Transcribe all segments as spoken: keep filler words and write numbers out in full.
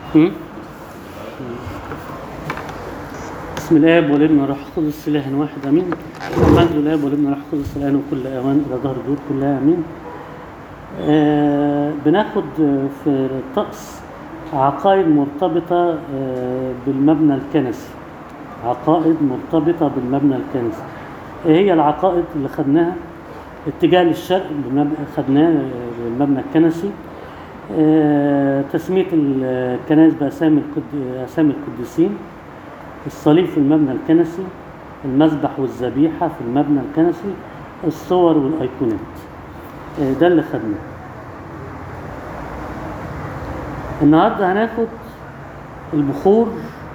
م? بسم الآب والابن والروح القدس إله واحد آمين. المجد للآب والابن والروح القدس الآن وكل أوان إلى ظهر الدور كلها آمين. آه بناخد في الطقس عقائد مرتبطة آه بالمبنى الكنسي. عقائد مرتبطة بالمبنى الكنسي. إيه هي العقائد اللي خدناها؟ اتجاه للشرق خدناه بالمبنى الكنسي. آه تسمية الكنائس بأسامي أسامي القديسين. الصليب في المبنى الكنسي. المذبح والذبيحة في المبنى الكنسي. الصور والأيقونات. آه ده اللي خدناه. النهارده هناخد البخور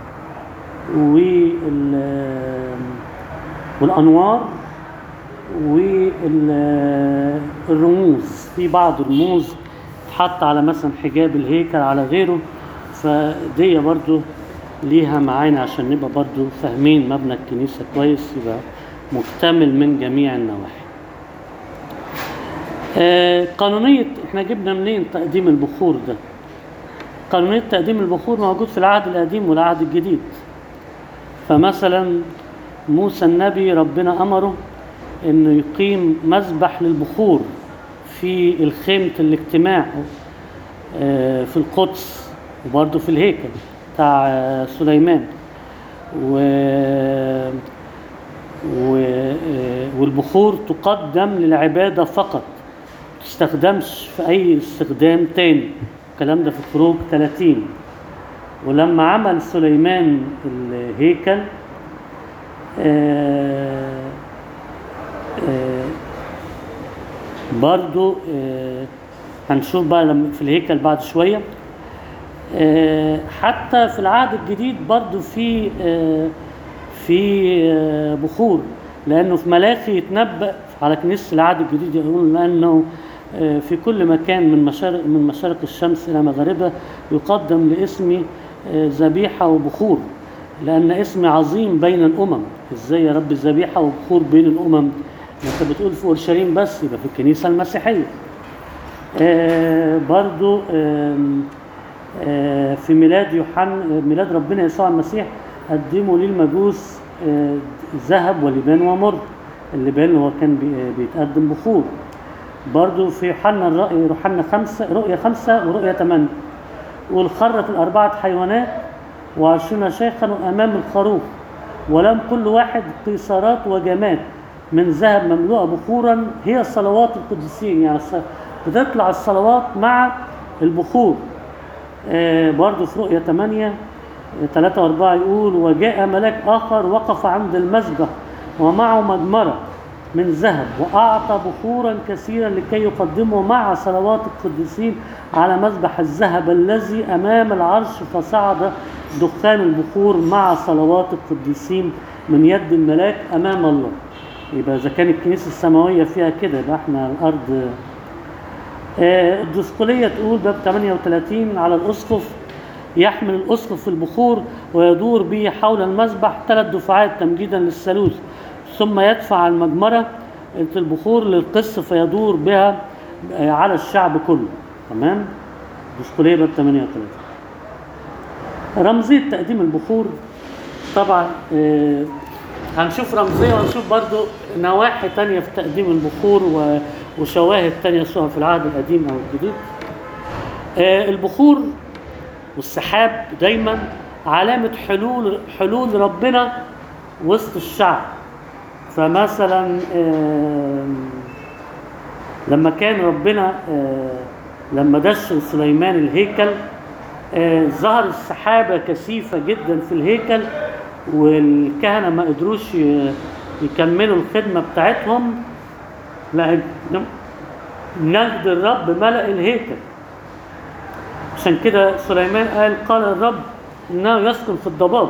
والأنوار والرموز. في بعض الرموز تحط على مثلا حجاب الهيكل على غيره، فدي برضو ليها معانا عشان نبقى برضو فاهمين مبنى الكنيسة كويس، يبقى مكتمل من جميع النواحي. آه قانونية احنا جبنا منين تقديم البخور ده؟ قانونية تقديم البخور موجود في العهد القديم والعهد الجديد. فمثلا موسى النبي ربنا أمره انه يقيم مذبح للبخور في الخيمة الاجتماع في القدس، وبرضه في الهيكل بتاع سليمان. و... و... والبخور تقدم للعبادة فقط، تستخدمش في أي استخدام تاني. الكلام ده في خروج ثلاثين. ولما عمل سليمان الهيكل آه آه برضو آه هنشوف بقى لما في الهيكل بعد شوية. آه حتى في العهد الجديد برضو في آه في آه بخور، لأنه في ملاخي يتنبأ على كنيسة العهد الجديد يقول لأنه آه في كل مكان من مشارق من مشارق الشمس إلى مغاربها يقدم لاسمي ذبيحة وبخور، لأن اسمي عظيم بين الأمم. إزاي يا رب ذبيحة وبخور بين الأمم؟ أنت بتقول في أورشليم بس، يبقى في الكنيسة المسيحية. آه برضو آه آه في ميلاد يوحنا، ميلاد ربنا يسوع المسيح، قدموا للمجوس آه ذهب ولبان ومر. اللبان هو كان بيتقدم بخور. برضو في يوحنا الرأي يوحنا خمسة رؤية خمسة ورؤية ثمانية، والخرت الأربعة حيوانات وعشرين شيخا أمام الخروف، ولم كل واحد قيصرات وجمات من ذهب مملوءة بخورا، هي صلوات القديسين. يعني بتطلع الصلوات مع البخور. آه برضو في رؤية ثمانية ثلاثة وأربعة يقول: وجاء ملاك آخر وقف عند المسبح ومعه مجمرة من ذهب، وأعطى بخورا كثيرا لكي يقدمه مع صلوات القديسين على مذبح الذهب الذي أمام العرش، فصعد دخان البخور مع صلوات القديسين من يد الملاك أمام الله. يبقى إذا كان الكنيسة السماوية فيها كده، يبقى احنا الأرض. آه الدسقلية تقول باب ثمانية وثلاثين: على الأسقف يحمل الأسقف البخور ويدور به حول المذبح ثلاث دفعات تمجيدا للثالوث، ثم يدفع المجمرة البخور للقس فيدور بها على الشعب كله. تمام؟ دسقلية باب ثمانية وثلاثين. رمزية تقديم البخور طبعا آه هنشوف رمزية، وهنشوف برضو نواحي تانية في تقديم البخور وشواهد تانية سواء في العهد القديم أو الجديد. آه البخور والسحاب دايما علامة حلول حلول ربنا وسط الشعب. فمثلا آه لما كان ربنا آه لما دش سليمان الهيكل، آه ظهر السحابة كثيفة جدا في الهيكل، والكهنة ما قدروش يكملوا الخدمة بتاعتهم، لأن نجد الرب ملأ الهيكل. عشان كده سليمان قال: قال الرب إنه يسكن في الضباب.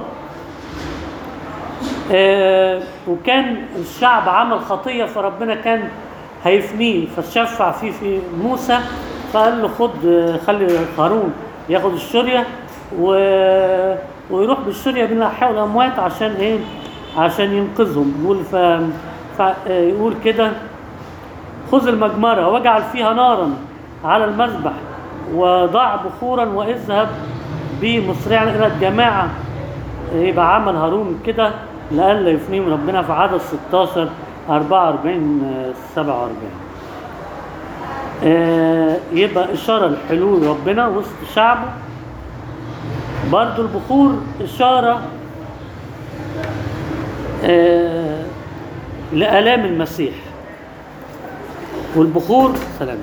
آه وكان الشعب عمل خطية، فربنا كان هيفنيه، فشفع فيه في موسى، فقال له: خد خلي هارون ياخد الشرية و... ويروح بالشرية بين الأحياء والأموات عشان إيه؟ عشان ينقذهم. يقول ف... فيقول كده: خذ المجمرة واجعل فيها نارا على المذبح وضع بخورا واذهب به مسرعا إلى الجماعة. يبقى عمل هارون كده لألا يفنيهم ربنا في عدد ستاشر أربعة وأربعين سبعة وأربعين. آه يبقى إشارة لحلول ربنا وسط شعبه. برضو البخور إشارة آه لآلام المسيح. والبخور سلام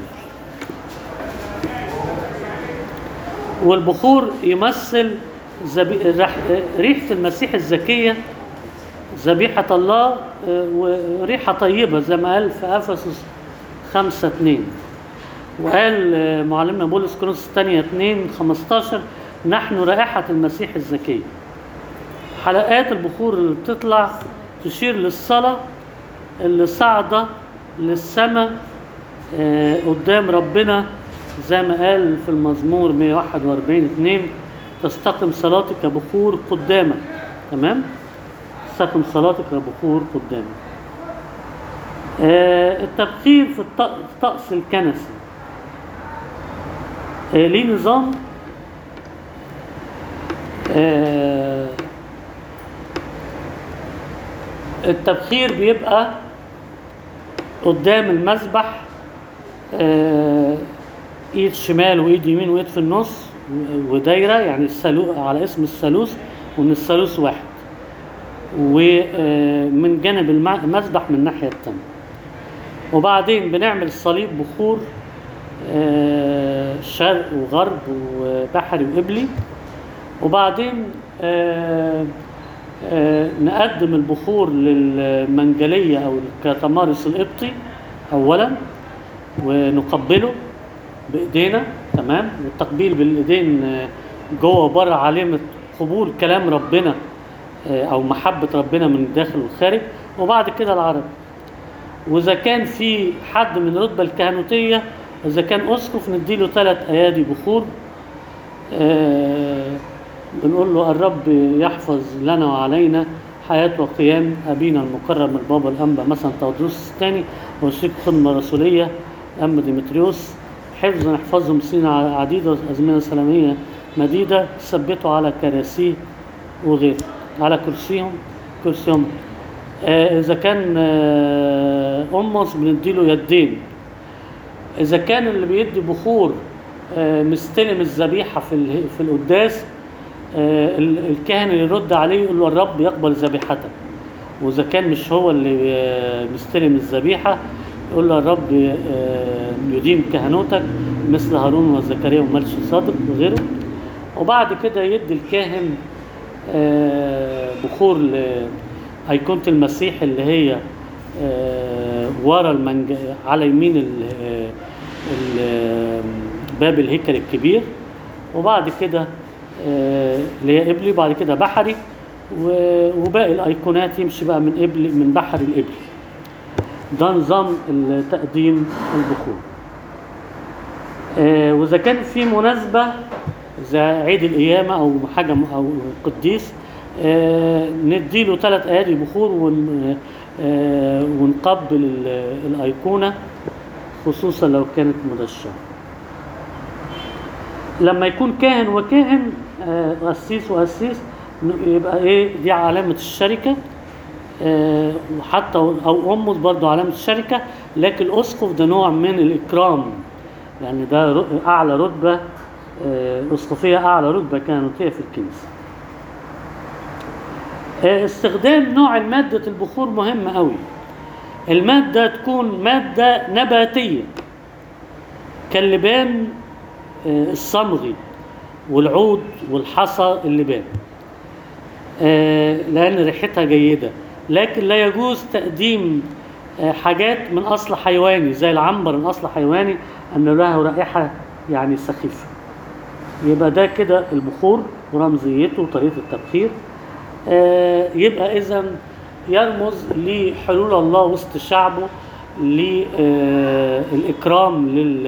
والبخور يمثل زبي... ريحة المسيح الزكية، ذبيحة الله، وريحة طيبة زي ما قال في أفسس خمسة اتنين. وقال معلمنا بولس كورنثوس الثانية اتنين خمستاشر نحن رائحة المسيح الزكية. حلقات البخور اللي بتطلع تشير للصلاة اللي صاعدة للسماء قدام ربنا، زي ما قال في المزمور مية وواحد وأربعين اتنين تستقم صلاتك كبخور قدامك. تمام، تستقم صلاتك كبخور قدامك. آه التبخير في الطقس الكنسي آه ليه نظام. آه التبخير بيبقى قدام المذبح، آه ايد شمال وايد يمين وايد في النص ودايره، يعني الثالوث على اسم الثالوث، وان الثالوث واحد، ومن جانب المذبح من الناحيه الثانيه. وبعدين بنعمل الصليب بخور شرق وغرب وبحري وقبلي. وبعدين نقدم البخور للمنجليه او الكتمارس القبطي اولا ونقبله بايدينا. تمام، والتقبيل بالايدين جوه وبره علامه قبول كلام ربنا او محبه ربنا من الداخل والخارج. وبعد كده العرب. واذا كان في حد من الرتبه الكهنوتيه، اذا كان اسقف، نديله ثلاث ايادي بخور. آه بنقول له الرب يحفظ لنا وعلينا حياه وقيام ابينا المقرب من البابا الانبا مثلا تودروس الثاني وشريك خدمه رسوليه أم ديمتريوس، حفظا يحفظهم سنين عديدة وأزمنة سلامية مديدة، ثبتوا على كراسيه وغيره، على كرسيهم كرسيهم. آه إذا كان آه أمس بنديله يدين. إذا كان اللي بيدي بخور آه مستلم الذبيحة في في القداس، آه الكاهن اللي يرد عليه يقول له الرب يقبل ذبيحتك. وإذا كان مش هو اللي آه مستلم الذبيحة يقول له الرب يديم كهنوتك مثل هارون وزكريا وملش صادق وغيره. وبعد كده يدي الكاهن بخور لأيقونة المسيح اللي هي ورا المنج... على يمين باب الهيكل الكبير. وبعد كده اللي هي قبلي، وبعد كده بحري، وباقي الأيقونات يمشي بقى من قبلي من بحري لقبلي. ده نظام تقديم البخور. آه واذا كان في مناسبه زي عيد القيامه او حاجه او قديس، آه نديله ثلاث ايادي بخور ون آه ونقبل الايقونه، خصوصا لو كانت مدشره. لما يكون كاهن وكاهن، آه قسيس وقسيس، يبقى ايه دي علامه الشركه. أه وحتى او امس برضه علامه الشركه. لكن الاسقف ده نوع من الاكرام، يعني ده اعلى رتبه أه اسقفيه، اعلى رتبه كهنوتيه في الكنيسه. أه استخدام نوع الماده البخور مهم قوي. الماده تكون ماده نباتيه كاللبان أه الصمغي والعود والحصى اللبان، أه لان ريحتها جيده. لكن لا يجوز تقديم حاجات من أصل حيواني زي العنبر من أصل حيواني أن له رائحة يعني سخيفة. يبقى ده كده البخور ورمزيته وطريقة التبخير. يبقى إذن يرمز لحلول الله وسط شعبه، للإكرام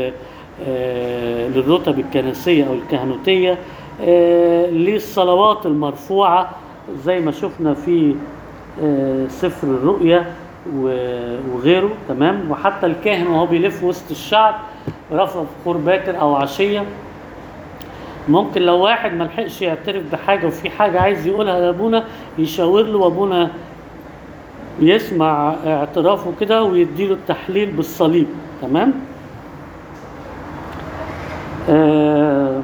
للرتب الكنسية أو الكهنوتية، للصلوات المرفوعة زي ما شفنا في سفر الرؤيا وغيره. تمام، وحتى الكاهن وهو بيلف وسط الشعب رفع بخور باكر او عشيه ممكن لو واحد ملحقش يعترف بحاجة وفي حاجة عايز يقولها لأبونا يشاور له، وأبونا يسمع اعترافه كده ويديله التحليل بالصليب. تمام. آه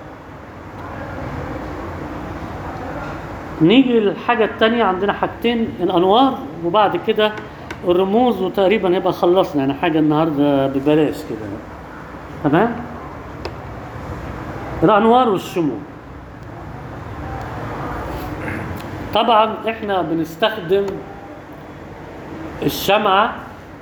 نيجي للحاجة التانية. عندنا حاجتين، الأنوار وبعد كده الرموز، وتقريبا يبقى خلصنا يعني حاجة النهاردة ببلاش كده. تمام. الأنوار والشموع. طبعا احنا بنستخدم الشمعة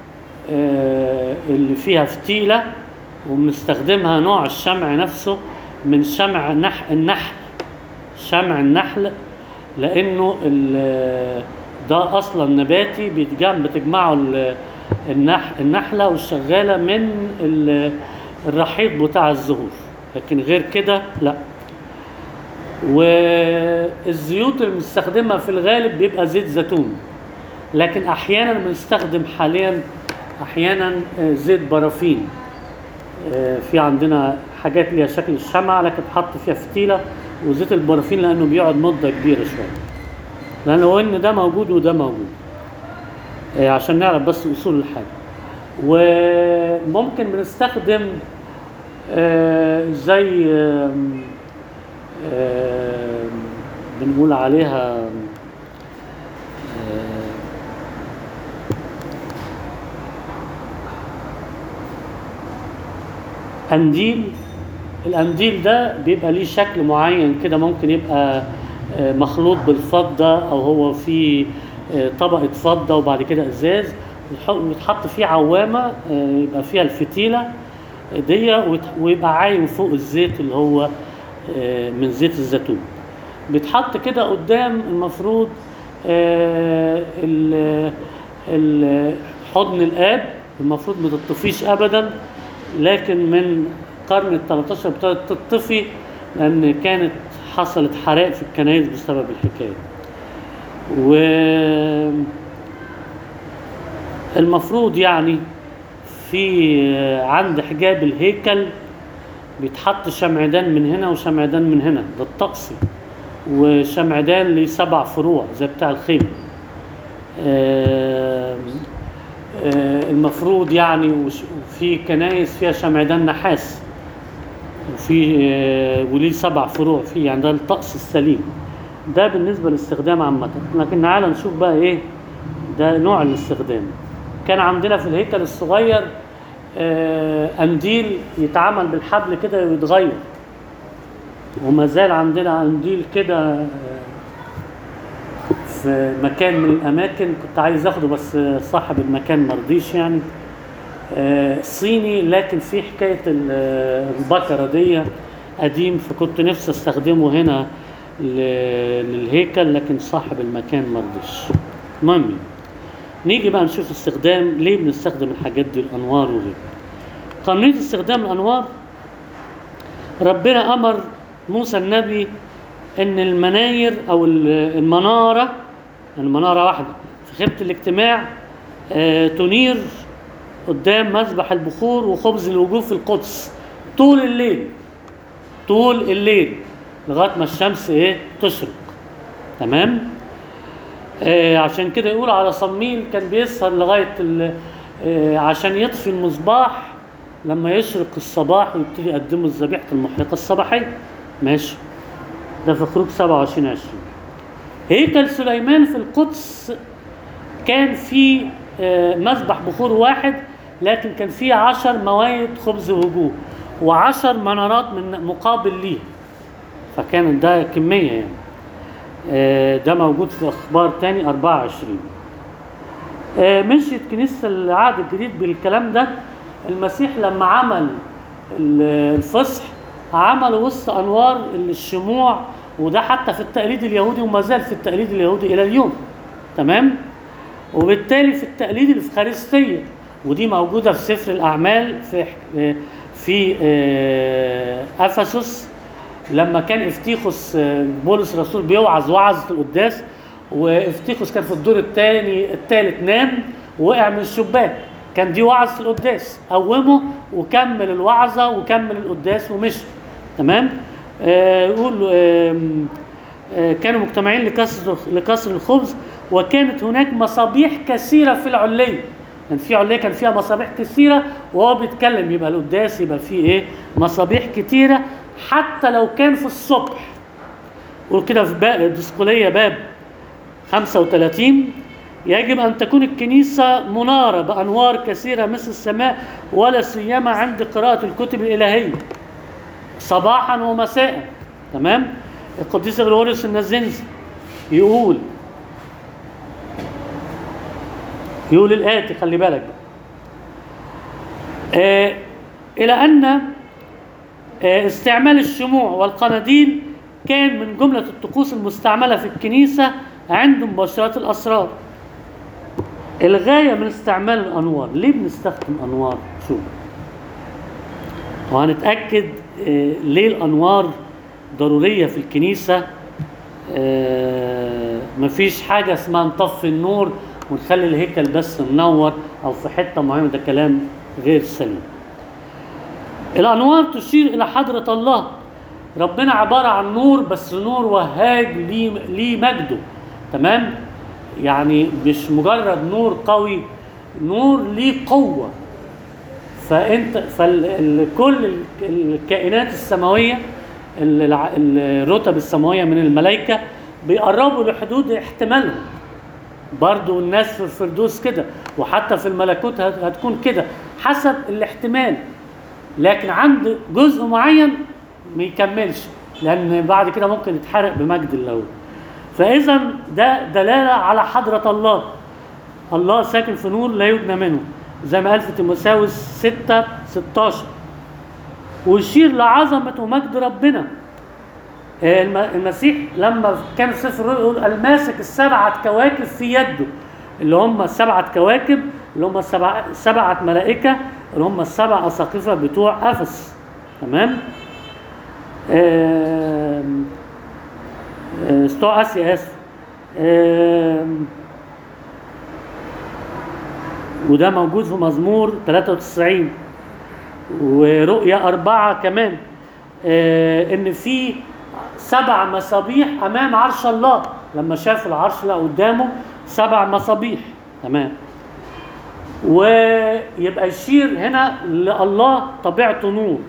اللي فيها فتيلة، وبنستخدمها نوع الشمع نفسه من شمع النحل، شمع النحل، لأنه ده أصلا نباتي بيتجمع بتجمعه النحلة والشغالة من الرحيق بتاع الزهور، لكن غير كده لا. والزيوت اللي بنستخدمها في الغالب بيبقى زيت زيتون، لكن أحيانا بنستخدم حاليا أحيانا زيت بارافين. في عندنا حاجات ليها شكل الشمعة لكن تحط فيها فتيلة، وزيت البارافين لأنه بيقعد مدة كبيرة شوية، لأنه إن ده موجود وده موجود، عشان نعرف بس أصول الحاجة. وممكن بنستخدم زي بنقول عليها قنديل. القنديل ده بيبقى ليه شكل معين كده، ممكن يبقى مخلوط بالفضة أو هو فيه طبقة فضة وبعد كده إزاز، ويتحط فيه عوامة يبقى فيها الفتيلة دي، ويبقى عايم فوق الزيت اللي هو من زيت الزيتون. بيتحط كده قدام المفروض حضن الآب، المفروض ما تطفيش أبدا، لكن من القرن الثالث ابتدت تطفي لأن كانت حصلت حرائق في الكنائس بسبب الحكاية. والمفروض يعني في عند حجاب الهيكل بيتحط شمعدان من هنا وشمعدان من هنا، ده الطقسي، وشمعدان ليه سبع فروع زي بتاع الخيمة. المفروض يعني وفي كنايس فيها شمعدان نحاس وفي وليه سبع فروع فيه، يعني ده الطقس السليم. ده بالنسبة للاستخدام عامة. لكن تعالى نشوف بقى ايه ده نوع الاستخدام. كان عندنا في الهيكل الصغير قنديل يتعمل بالحبل كده ويتغير، وما زال عندنا قنديل كده في مكان من الأماكن كنت عايز أخده بس صاحب المكان مرضيش يعني، صيني، لكن في حكاية البكرة دي قديم، فكنت نفسي استخدمه هنا للهيكل لكن صاحب المكان مرضيش. المهم نيجي بقى نشوف استخدام ليه بنستخدم الحاجات دي، الأنوار وغيره. قانونية استخدام الأنوار، ربنا أمر موسى النبي ان المناير او المنارة المنارة واحدة في خيمة الاجتماع اه تنير قدام مذبح البخور وخبز الوجوه في القدس طول الليل، طول الليل لغاية ما الشمس ايه تشرق. تمام. اه عشان كده يقول على صميل كان بيسهر لغاية اه عشان يطفي المصباح لما يشرق الصباح ويبتدي يقدموا الذبيحة المحرقة الصباحية. ماشي، ده في خروج سبعة وعشرين عشرين. هيكل سليمان في القدس كان في مذبح بخور واحد، لكن كان فيه عشر موائد خبز وجوه وعشر منارات من مقابل ليه، فكان ده كمية يعني. ده موجود في أخبار تاني أربعة وعشرين. مشيت كنيسة العهد الجديد بالكلام ده. المسيح لما عمل الفصح عملوا وسط أنوار الشموع، وده حتى في التقليد اليهودي وما زال في التقليد اليهودي إلى اليوم. تمام. وبالتالي في التقليد الإفخارستية، ودي موجودة في سفر الأعمال في في أفسس، لما كان افتيخوس بولس الرسول بيوعظ وعظة القداس، وافتيخوس كان في الدور الثاني الثالث نام ووقع من الشباك، كان دي وعظة القداس، قومه وكمل الوعظة وكمل القداس ومشي. تمام. آه يقول آه آه كانوا مجتمعين لكسر لكسر الخبز، وكانت هناك مصابيح كثيره في العليه. كان في عليه كان فيها مصابيح كثيره، وهو بيتكلم يبقى القداس يبقى فيه ايه؟ مصابيح كثيره، حتى لو كان في الصبح. وكده في باب الدسقليه باب خمسة وثلاثين: يجب أن تكون الكنيسة منارة بأنوار كثيرة مثل السماء، ولا سيما عند قراءة الكتب الإلهية صباحا ومساء. تمام؟ القديس غريغوريوس النازنزي يقول يقول الآتي، خلي بالك بقى. آه إلى أن آه استعمال الشموع والقناديل كان من جملة الطقوس المستعملة في الكنيسة عند مباشرة الأسرار. الغاية من استعمال الأنوار. ليه بنستخدم أنوار؟ شوف، وهنتأكد آه ليه الأنوار ضرورية في الكنيسة. آه مفيش حاجة اسمها نطفي النور ونخلي الهيكل بس منور أو في حتة معينة، ده كلام غير سليم. الأنوار تشير إلى حضرة الله. ربنا عبارة عن نور، بس نور وهاج ليه مجده. تمام؟ يعني مش مجرد نور قوي، نور ليه قوة. فانت فكل الكائنات السماوية، الرتب السماوية من الملائكة بيقربوا لحدود احتمالهم. برضو الناس في الفردوس كده، وحتى في الملكوت هتكون كده حسب الاحتمال، لكن عند جزء معين ما يكملش، لأن بعد كده ممكن يتحرق بمجد الله. فإذا ده دلالة على حضرة الله. الله ساكن في نور لا يجنى منه، زي ما قال في تيموثاوس ستة ستاشر، ويشير لعظمة ومجد ربنا. المسيح لما كان سفر الرؤيا يقول الماسك السبعة كواكب في يده، اللي هم السبعة كواكب اللي هم السبعة سبعة ملائكة اللي هم السبع أساقفة بتوع أفس. تمام؟ بتوع آسيا آسف. وده موجود في مزمور ثلاثة وتسعين ورؤيا أربعة كمان، إن في سبع مصابيح أمام عرش الله. لما شاف العرش لا قدامه سبع مصابيح. تمام؟ ويبقى يشير هنا لله طبيعته نور،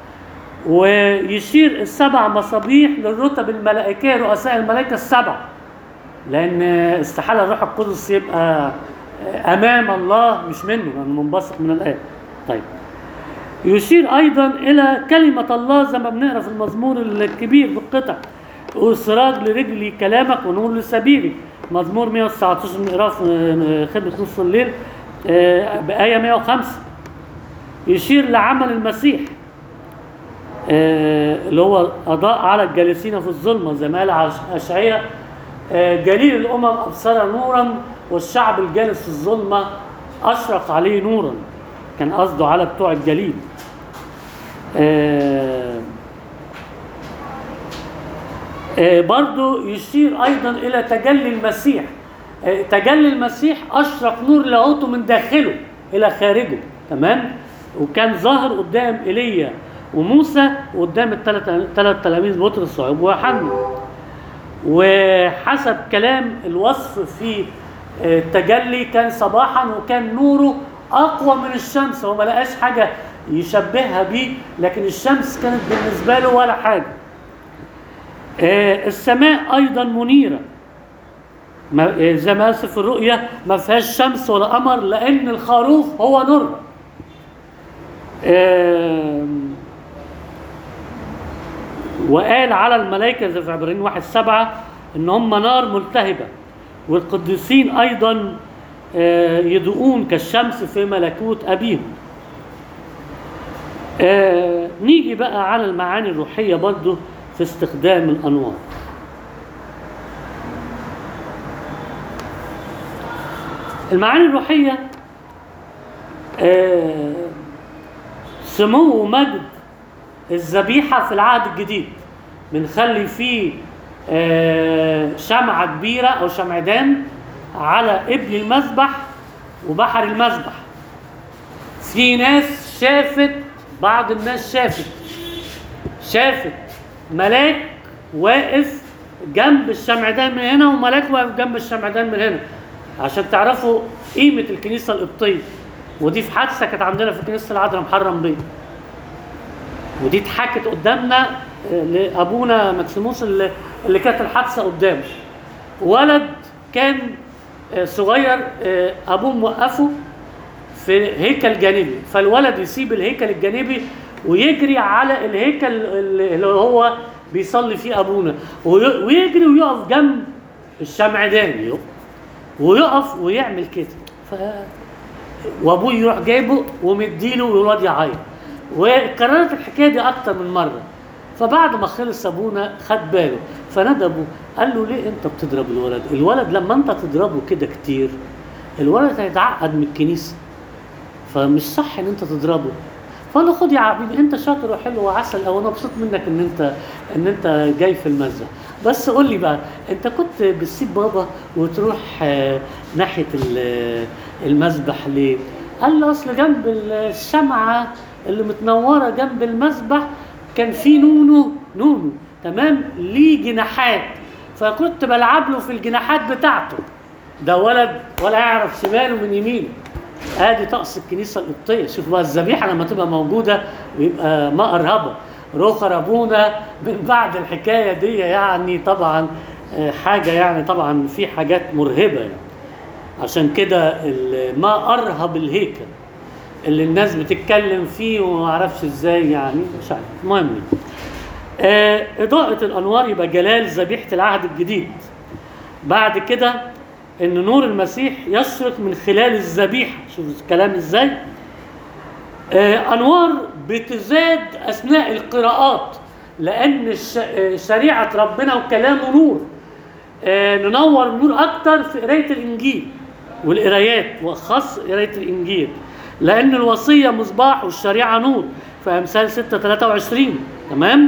ويشير السبع مصابيح للرتب الملائكية، رؤساء الملائكة السبع، لأن استحالة الروح القدس يبقى أمام الله مش منه، لأنه منبثق من الآب. طيب، يشير أيضا إلى كلمة الله زي ما بنقرأ في المزمور الكبير بالقطع: وسراج لرجلي كلامك ونور لسبيلي. مزمور مئة وتسعتاشر نقرأ في خدمة نص الليل بآية مئة وخمسة. يشير لعمل المسيح اللي هو أضاء على الجالسين في الظلمة، زي ما قال أشعياء: جليل الأمم أبصر نورا، والشعب الجالس في الظلمة أشرق عليه نورا. كان قصده على بتوع الجليل. آه آه برضو يشير أيضا إلى تجلي المسيح. آه تجلي المسيح أشرق نور لاهوته من داخله إلى خارجه. تمام؟ وكان ظاهر قدام إيليا وموسى وقدام الثلاث تلاميذ بطرس ويوحنا. وحسب كلام الوصف في التجلي كان صباحا، وكان نوره أقوى من الشمس. هو ما لقاش حاجة يشبهها بيه، لكن الشمس كانت بالنسبة له ولا حاجة. السماء أيضا منيرة، زي ما قال في الرؤيا ما فيهاش شمس ولا قمر، لأن الخروف هو نور. وقال على الملائكة زي في عبرانيين واحد سبعة إن هم نار ملتهبة. والقديسين أيضا يضوءون كالشمس في ملكوت أبيهم. نيجي بقى على المعاني الروحية برضو في استخدام الأنوار. المعاني الروحية سمو ومجد الذبيحة في العهد الجديد. بنخلي فيه شمعة كبيرة أو شمعدان على قبل المذبح وبحر المذبح. في ناس شافت، بعض الناس شافت شافت ملاك واقف جنب الشمعدان من هنا وملاك واقف جنب الشمعدان من هنا، عشان تعرفوا قيمة الكنيسة القبطية. ودي في حادثة كانت عندنا في كنيسة العذراء محرم بيه، ودي اتحكت قدامنا لأبونا مكسيموس اللي, اللي كانت الحادثة قدامه. ولد كان صغير أبوه موقفه في هيكل جانبي، فالولد يسيب الهيكل الجانبي ويجري على الهيكل اللي هو بيصلي فيه أبونا، ويجري ويقف جنب الشمعدان ويقف ويعمل كده. ف... وابوه يروح جايبه ومديله والواد يعيط. وكررت الحكايه دي اكتر من مره. فبعد ما خلص ابونا خد باله فنادى ابوه قال له ليه انت بتضرب الولد؟ الولد لما انت تضربه كده كتير الولد هيتعقد من الكنيسه، فمش صح ان انت تضربه. فقال له خد يا عبيد انت شاطر وحلو وعسل او انا مبسوط منك ان انت ان انت جاي في المسجد، بس قول لي بقى انت كنت بتسيب بابا وتروح ناحيه المسبح ليه؟ قال له اصل جنب الشمعه اللي متنوره جنب المسبح كان في نونو نونو تمام ليه جناحات، فكنت بلعب له في الجناحات بتاعته. ده ولد ولا يعرف شماله من يمينه. ادي طقس الكنيسه القبطيه. شوف بقى الذبيحه لما تبقى موجوده ويبقى ما ارهبه. رخر ابونا من بعد الحكايه دي يعني طبعا حاجه يعني طبعا في حاجات مرهبه يعني. عشان كده ما ارهب الهيكل اللي الناس بتتكلم فيه وما اعرفش ازاي يعني مش عارف. المهم آه اضاءه الانوار يبقى جلال ذبيحه العهد الجديد. بعد كده ان نور المسيح يشرق من خلال الذبيحه. شوف الكلام ازاي. آه انوار بتزاد اثناء القراءات لان شريعه ربنا وكلامه نور. آه ننور نور اكتر في قرايه الانجيل والقرايات وخاص قرايه الانجيل لان الوصيه مصباح والشريعه نور في امثال ستة ثلاثة وعشرين. تمام.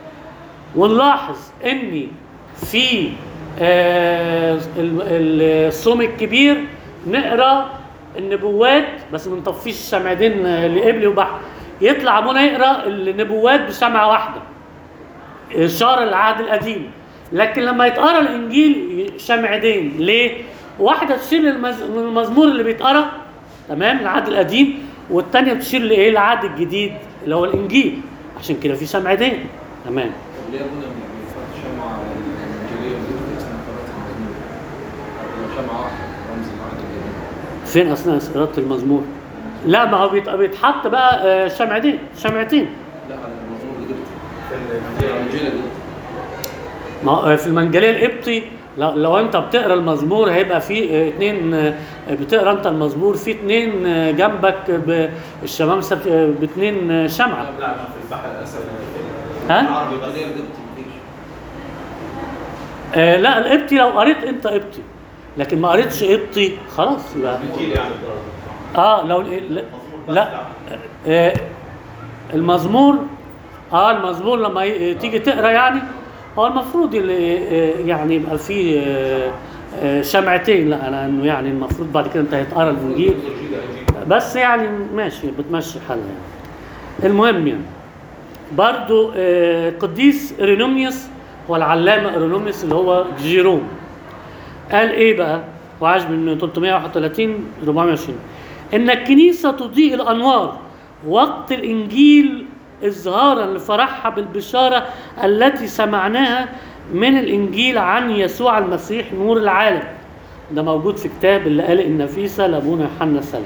ونلاحظ ان في آه الصوم الكبير نقرا النبوات بس ما نطفيش الشمعدين لقبل وبحر، يطلع ابونا يقرا النبوات بشمعه واحده اشاره للعهد القديم. لكن لما يتقرا الانجيل شمعدين ليه؟ واحده تشير للمزمور اللي بيتقرا تمام العهد القديم والثانيه بتشير لايه؟ العهد الجديد اللي هو الانجيل. عشان كده في شمعدين. تمام. ليه ابونا بيفرق شمعه الانجيليه ودي اسمها شمعه واحده رمز العهد الجديد؟ فين اثناء قراءه المزمور؟ لا ما هو بيتحط بقى شمعتين شمعتين. لا على المزمور القبطي في الانجيل القبطي. ما في المنجليه القبطي لو انت بتقرا المزمور هيبقى في اثنين بتقرا انت المزمور في اثنين جنبك بالشمامسه باثنين شمعه. لا في البحر الاسود ها؟ العربي القبطي مفيش. آه لا القبطي لو قريت انت قبطي لكن ما قريتش قبطي خلاص يبقى يعني. اه لو لا, لا. آه المزمور اه المزمور لما تيجي تقرا يعني هو المفروض اللي يعني يبقى فيه شمعتين. لا لانه يعني المفروض بعد كده انت هتقرا الانجيل بس يعني ماشي بتمشي حالها يعني. المهم يعني برضو قديس إيرينوميوس هو العلامه إيرينوميوس اللي هو جيروم قال ايه بقى وعاش من ثلاثمائة وواحد وثلاثين أربعمائة وعشرين ان الكنيسه تضيء الانوار وقت الانجيل إظهارا لفرحها بالبشارة التي سمعناها من الإنجيل عن يسوع المسيح نور العالم. ده موجود في كتاب اللي قال النفيسة لأبونا يوحنا سلم.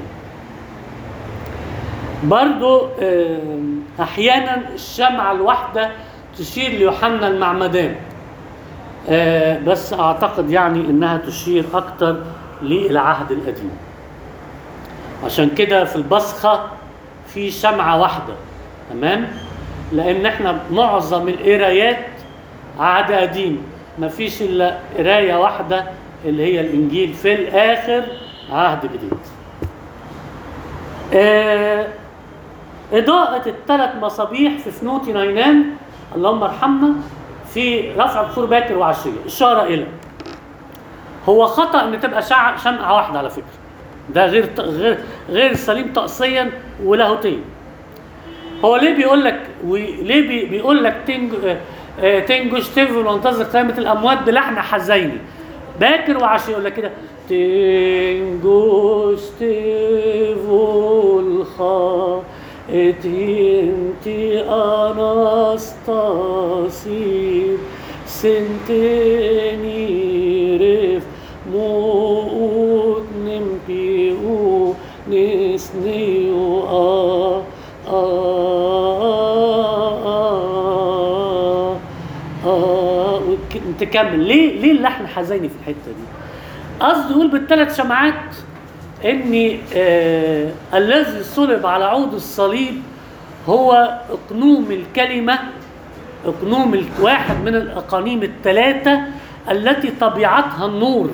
برضو أحيانا الشمعة الواحدة تشير ليوحنا المعمدان بس أعتقد يعني إنها تشير أكتر للعهد القديم. عشان كده في البصخة في شمعة واحدة. تمام. لان احنا معظم القرايات عهد قديم مفيش الا قرايه واحده اللي هي الانجيل في الاخر عهد جديد. اه اضاءه الثلاث مصابيح في فنوتي ناينان اللهم ارحمنا في رفع بخور باكر وعشيه اشاره الى هو خطا ان تبقى شمعه واحده على فكره. ده غير غير غير سليم طقسيا ولاهوتيا. هو ليه بيقول لك وليه بي بيقول لك تنج آه، تنجش تفل وانتظر قيامة الأموات بلحن حزيني باكر وعشية. يقول لك كده تنجش تفل خا اتينتي أناستاسيب سنتيني رف موت نمبيو نسنيو آه آه آه تكمل. ليه ليه اللحن حزيني في الحته دي؟ قصدي يقول بالثلاث شمعات ان آه الذي صلب على عود الصليب هو اقنوم الكلمه، اقنوم واحد من الاقانيم الثلاثه التي طبيعتها النور.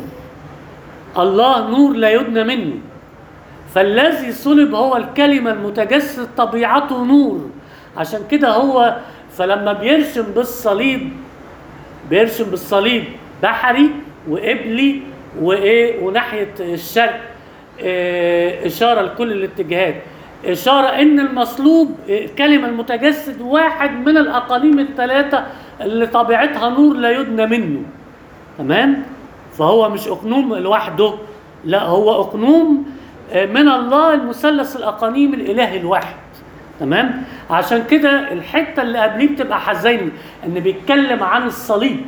الله نور لا يدنى منه، فالذي صلب هو الكلمة المتجسد طبيعته نور. عشان كده هو فلما بيرسم بالصليب بيرسم بالصليب بحري وقبلي وايه وناحية الشرق، إيه إشارة لكل الاتجاهات، إشارة إن المصلوب الكلمة المتجسد واحد من الأقانيم الثلاثة اللي طبيعتها نور لا يدنى منه. تمام؟ فهو مش أقنوم لوحده، لا هو أقنوم من الله المثلث الأقانيم الإلهي الواحد. تمام؟ عشان كده الحتة اللي قبليه بتبقى حزيني، إن بيتكلم عن الصليب.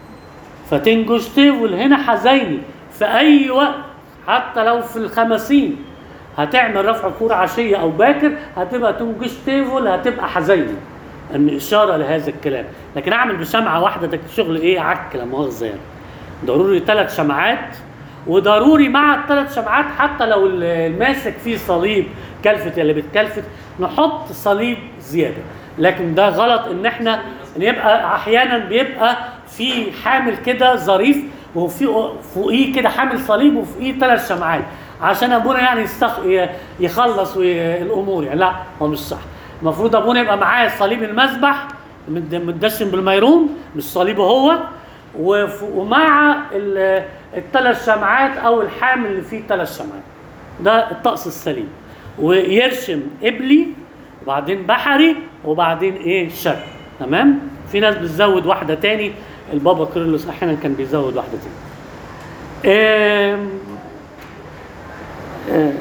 فتنجش تيفل هنا حزيني في أي وقت، حتى لو في الخمسين هتعمل رفع كور عشية أو باكر هتبقى تنجش تيفل، هتبقى حزيني، إن إشارة لهذا الكلام. لكن أعمل بشمعة واحدة ده شغل إيه عك لا مؤاخذة يعني. ضروري ثلاث شمعات، وضروري مع الثلاث شمعات حتى لو الماسك فيه صليب كلفت اللي بتكلفت نحط صليب زياده. لكن ده غلط ان احنا ان يبقى احيانا بيبقى في حامل كده ظريف وفي فوقيه كده حامل صليب وفوقيه ثلاث شمعات عشان ابونا يعني يستخ... يخلص الامور يعني. لا هو مش صح. المفروض ابونا يبقى معاه صليب المذبح متدشن بالميرون مش صليبه هو، ومع الثلاث شمعات او الحامل اللي فيه ثلاث شمعات. ده الطقس السليم. ويرشم قبلي وبعدين بحري وبعدين ايه شرق. تمام؟ في ناس بتزود واحده تاني، البابا كيرلس احيانا كان بيزود واحده تاني. إيه إيه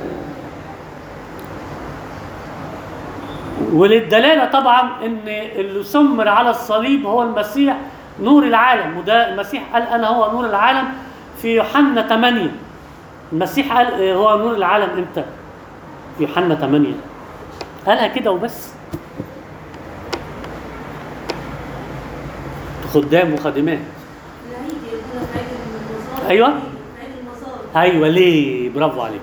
وللدلاله طبعا ان اللي سمر على الصليب هو المسيح نور العالم. وده المسيح قال انا هو نور العالم في يوحنا ثمانية. المسيح قال هو نور العالم امتى؟ في يوحنا ثمانية قالها كده وبس. خدام وخادمات. ايوه ايوه ليه؟ برافو عليك.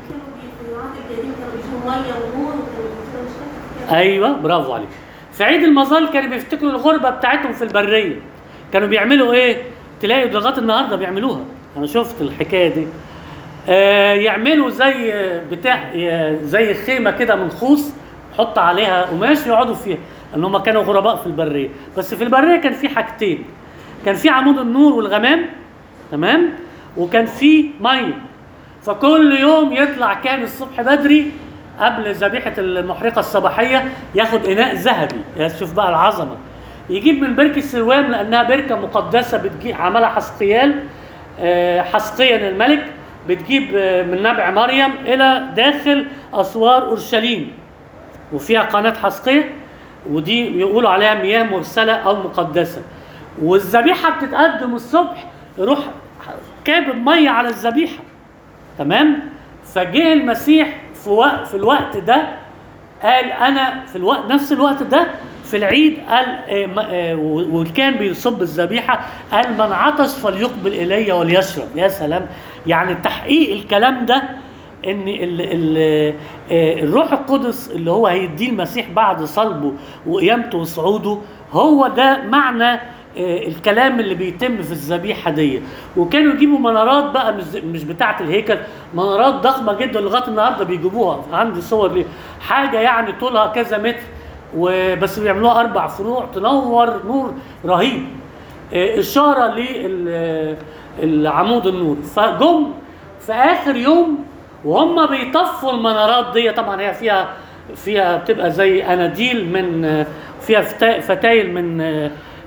ايوه برافو عليك. في عيد المظال كانوا بيفتكروا الغربه بتاعتهم في البريه. كانوا بيعملوا ايه؟ تلاقي لغايه النهارده بيعملوها، انا شفت الحكايه دي. آه يعملوا زي بتاع زي خيمه كده من خوص، حط عليها قماش يقعدوا فيها، ان هم كانوا غرباء في البريه. بس في البريه كان في حاجتين، كان في عمود النور والغمام، تمام، وكان في ميه. فكل يوم يطلع كان الصبح بدري قبل ذبيحه المحرقه الصباحيه ياخد اناء ذهبي. يا شوف بقى العظمه، يجيب من بركه سلوام لانها بركه مقدسه، بتجيب عملها حسقيال حسقيا الملك، بتجيب من نبع مريم الى داخل اسوار اورشليم، وفيها قناه حسقيه، ودي يقولوا عليها مياه مرسله او مقدسه. والذبيحه بتتقدم الصبح، يروح كابب ميه على الذبيحه. تمام؟ فجه المسيح في وقت في الوقت ده قال انا في الوقت نفس الوقت ده في العيد قال وكان بيصب الذبيحه قال من عطش فليقبل الي وليشرب. يا سلام، يعني تحقيق الكلام ده ان ال ال الروح القدس اللي هو هيديه المسيح بعد صلبه وقيامته وصعوده، هو ده معنى الكلام اللي بيتم في الذبيحه دي. وكانوا يجيبوا منارات بقى مش بتاعه الهيكل، منارات ضخمه جدا لغايه النهارده بيجيبوها، عندي صور ليه، حاجه يعني طولها كذا متر، وبس بيعملوها اربع فروع تنور نور رهيب، اشاره للعمود النور. فجم في اخر يوم وهم بيطفوا المنارات دي، طبعا هي فيها فيها بتبقى زي اناديل من فيها فتايل من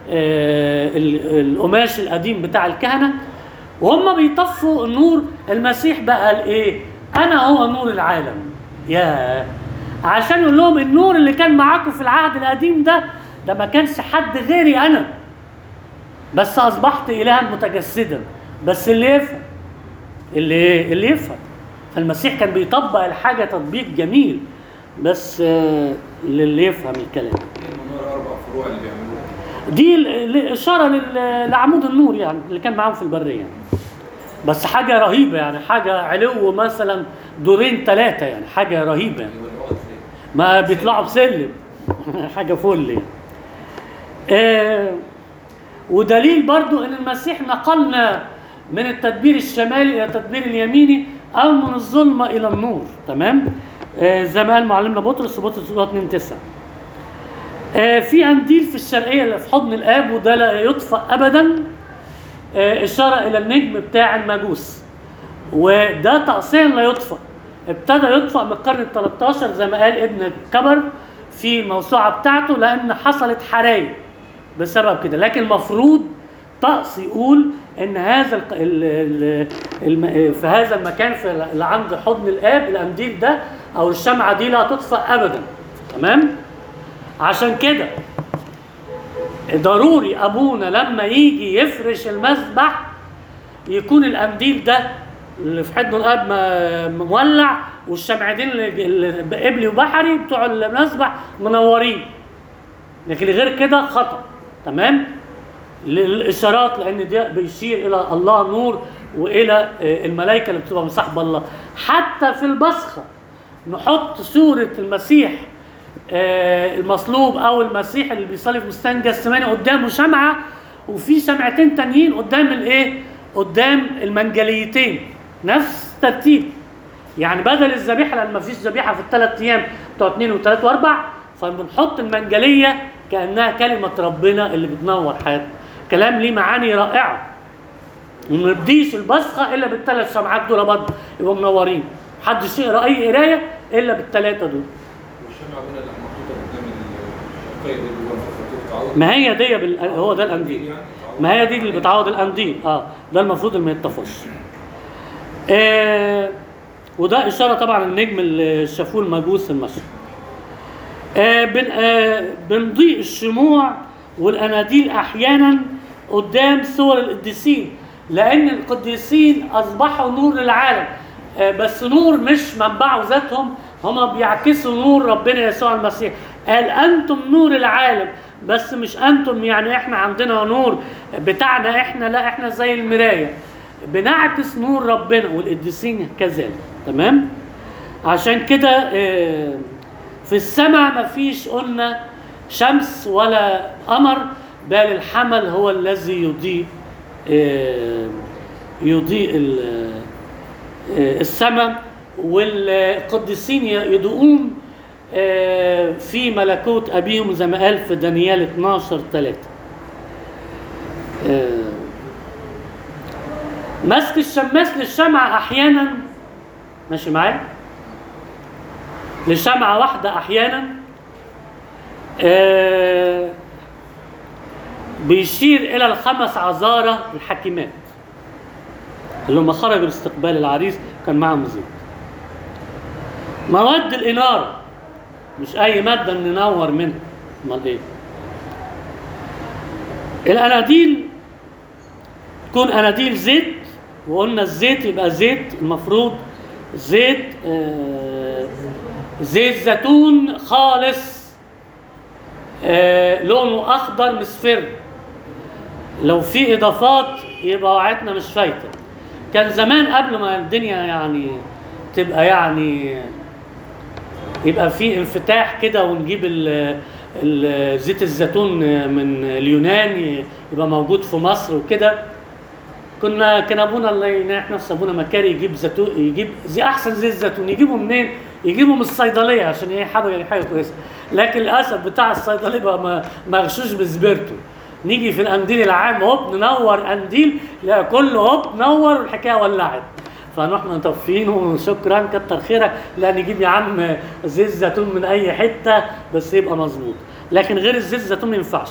آه القماش القديم بتاع الكهنه، وهم بيطفوا النور. المسيح بقى قال ايه؟ انا هو نور العالم. يا عشان يقول لهم النور اللي كان معاكم في العهد القديم ده ده ما كانش حد غيري انا، بس اصبحت الها متجسدا. بس اللي يفهم، اللي اللي يفهم. فالمسيح كان بيطبق الحاجه تطبيق جميل، بس آه للي يفهم الكلام. المنار اربع فروع اللي بيعملوها دي الاشاره لعمود النور يعني اللي كان معاهم في البريه يعني. بس حاجه رهيبه يعني، حاجه علو مثلا دورين ثلاثه يعني، حاجه رهيبه يعني. ما بيطلعوا بسلم حاجه فل يعني. آه ودليل برضو ان المسيح نقلنا من التدبير الشمالي الى التدبير اليميني، او من الظلمه الى النور. تمام. آه زي ما قال معلمنا بطرس في بطرس اتنين تسعة. آه في قنديل في الشرقيه اللي في حضن الاب، وده لا يطفأ ابدا، آه اشاره الى النجم بتاع المجوس، وده تقصيا لا يطفأ. ابتدى يطفأ من القرن ال تلتاشر زي ما قال ابن كبر في الموسوعه بتاعته، لان حصلت حرايق بسبب كده. لكن المفروض طقس يقول ان هذا ال ال ال في هذا المكان في اللي عند حضن الاب القنديل ده او الشمعه دي لا تطفأ ابدا. تمام. عشان كده ضروري ابونا لما يجي يفرش المذبح يكون القنديل ده اللي في حضن الاب مولع، والشمعتين اللي قبلي وبحري بتوع المذبح منورين. لكن غير كده خطأ. تمام. للاشارات، لان ده بيشير الى الله نور والى الملائكه اللي بتبقى مصاحبه الله. حتى في البصخه نحط صوره المسيح المصلوب او المسيح اللي بيصلي في بستان جثماني قدامه شمعه، وفي شمعتين تانيين قدام الايه؟ قدام المنجليتين. نفس ترتيب يعني، بدل الذبيحه لان ما فيش ذبيحه في الثلاث ايام بتوع اثنين وثلاث واربع، فبنحط المنجليه كانها كلمه ربنا اللي بتنور حياتنا. كلام ليه معاني رائعه. وما نبديش البصخه الا بالثلاث شمعات دول برضه يبقوا منورين. محدش يقرا اي قرايه الا بالثلاثه دول. والشمعه هنا اللي محطوطه قدام الشقيه دي اللي هو بتتعوض. ما هي دي بال... هو ده القنديل. ما هي دي اللي بتعوض القنديل. اه ده المفروض اللي ما يتطفش. آه وده اشاره طبعا النجم اللي شافوه المجوس المشرق. آه بن آه بنضيء الشموع والاناديل احيانا قدام صور القديسين، لان القديسين اصبحوا نور للعالم. آه بس نور مش منبعه ذاتهم، هم بيعكسوا نور ربنا يسوع المسيح. قال انتم نور العالم، بس مش انتم يعني احنا عندنا نور بتاعنا احنا، لا احنا زي المرايه بنعكس نور ربنا، والقديسين كذلك. تمام. عشان كده آه في السماء مفيش قلنا شمس ولا قمر، بل الحمل هو الذي يضيء يضيء السماء، والقديسين يضوءون في ملكوت ابيهم زي ما قال في دانيال اتناشر ثلاثة. مسك الشماس للشمعة احيانا، ماشي معايا، لشمعة واحدة احيانا آه بيشير الى الخمس عذارى الحكيمات اللي هم خرجوا لاستقبال العريس كان معهم زيت. مواد الاناره مش اي ماده ننور منها، امال ايه؟ الاناديل تكون اناديل زيت، وقلنا الزيت يبقى زيت المفروض زيت آه زيت زيتون خالص، آه لونه اخضر مصفر. لو في اضافات يبقى وعيتنا مش فايته. كان زمان قبل ما الدنيا يعني تبقى يعني يبقى في انفتاح كده ونجيب زيت الزيتون من اليونان يبقى موجود في مصر وكده، كنا كان ابونا الله يناح نفسه ابونا مكاري يجيب زيتون، يجيب زي احسن زيت زيتون. يجيبه منين؟ يجيبه من الصيدليه عشان هي حاجه حاجه كويسه. لكن للاسف بتاع الصيدليه بقى مغشوش بسبيرتو. نيجي في القنديل العام هوب ننور قنديل، لا كله هوب نور والحكايه ولعت. فنروح مطفينه وشكرا كتر خيرك، لا نجيب يا عم زيت زيتون من اي حته بس يبقى مظبوط. لكن غير الزيت الزيتون ما ينفعش.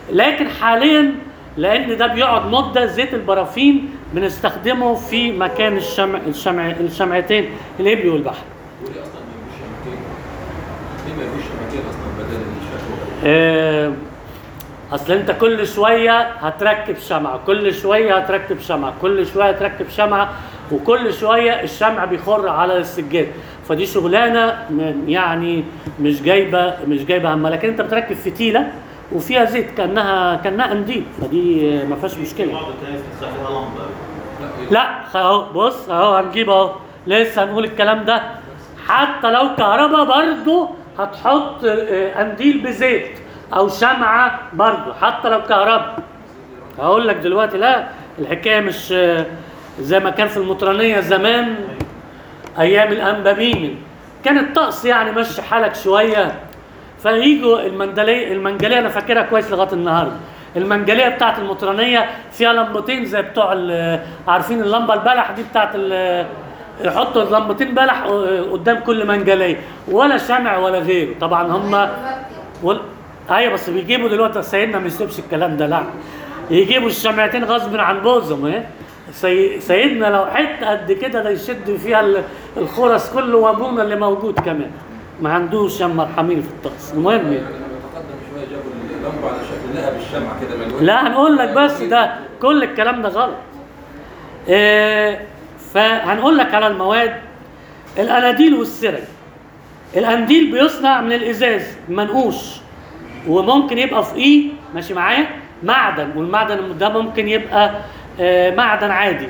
لكن حاليا لان ده بيقعد مده، زيت البرافين بنستخدمه في مكان الشمع الشمع الشمعتين الابلي والبحر. وليه اصلا ما يجيبوش شمعتين؟ ليه ما يجيبوش شمعتين اصلا بدل الشمع؟ آه، اصل انت كل شويه هتركب شمعه، كل شويه هتركب شمعه، كل شويه هتركب شمعه، وكل شويه الشمع بيخر على السجاد، فدي شغلانه م- يعني مش جايبه مش جايبه همها. لكن انت بتركب فتيله وفيها زيت كانها كانها قنديل، فدي ما فيهاش مشكله. بعض الكنائس بتستخدم فيها لمبه. لا اهو بص اهو هنجيب اهو، لسه هنقول الكلام ده. حتى لو كهرباء برضه هتحط آه، قنديل بزيت او شمعه برضه، حتى لو كهرباء. هقول لك دلوقتي لا، الحكايه مش آه، زي ما كان في المطرانيه زمان ايام الانبابين، كان الطقس يعني ماشي حالك شويه، فييجوا المندليه المنجليه، انا فاكرها كويس لغايه النهارده. المنجليه بتاعت المطرانيه فيها لمبتين زي بتوع ال- عارفين اللمبه البلح دي بتاعت ال- يحطوا لمبتين بلح قدام كل منجليه، ولا شمع ولا غيره. طبعا هم وال... ايوه بس بيجيبوا دلوقتي، سيدنا ما يسيبش الكلام ده، لا يجيبوا الشمعتين غصب عن بوزهم. ايه سي... سيدنا لو حته قد كده ده يشد فيها ال- الخرس كله، وابونا اللي موجود كمان ما عندوش يا مرحمين في الطقس. المهم يعني لما تقدم شويه جابوا اللمبه على شكل لها بالشمع كده من الوجه. لا هنقول لك بس ده كل الكلام ده غلط. إيه فهنقول لك على المواد. الاناديل والسرج. القنديل بيصنع من الازاز منقوش، وممكن يبقى فوقيه ماشي معايا معدن، والمعدن ده ممكن يبقى آه، معدن عادي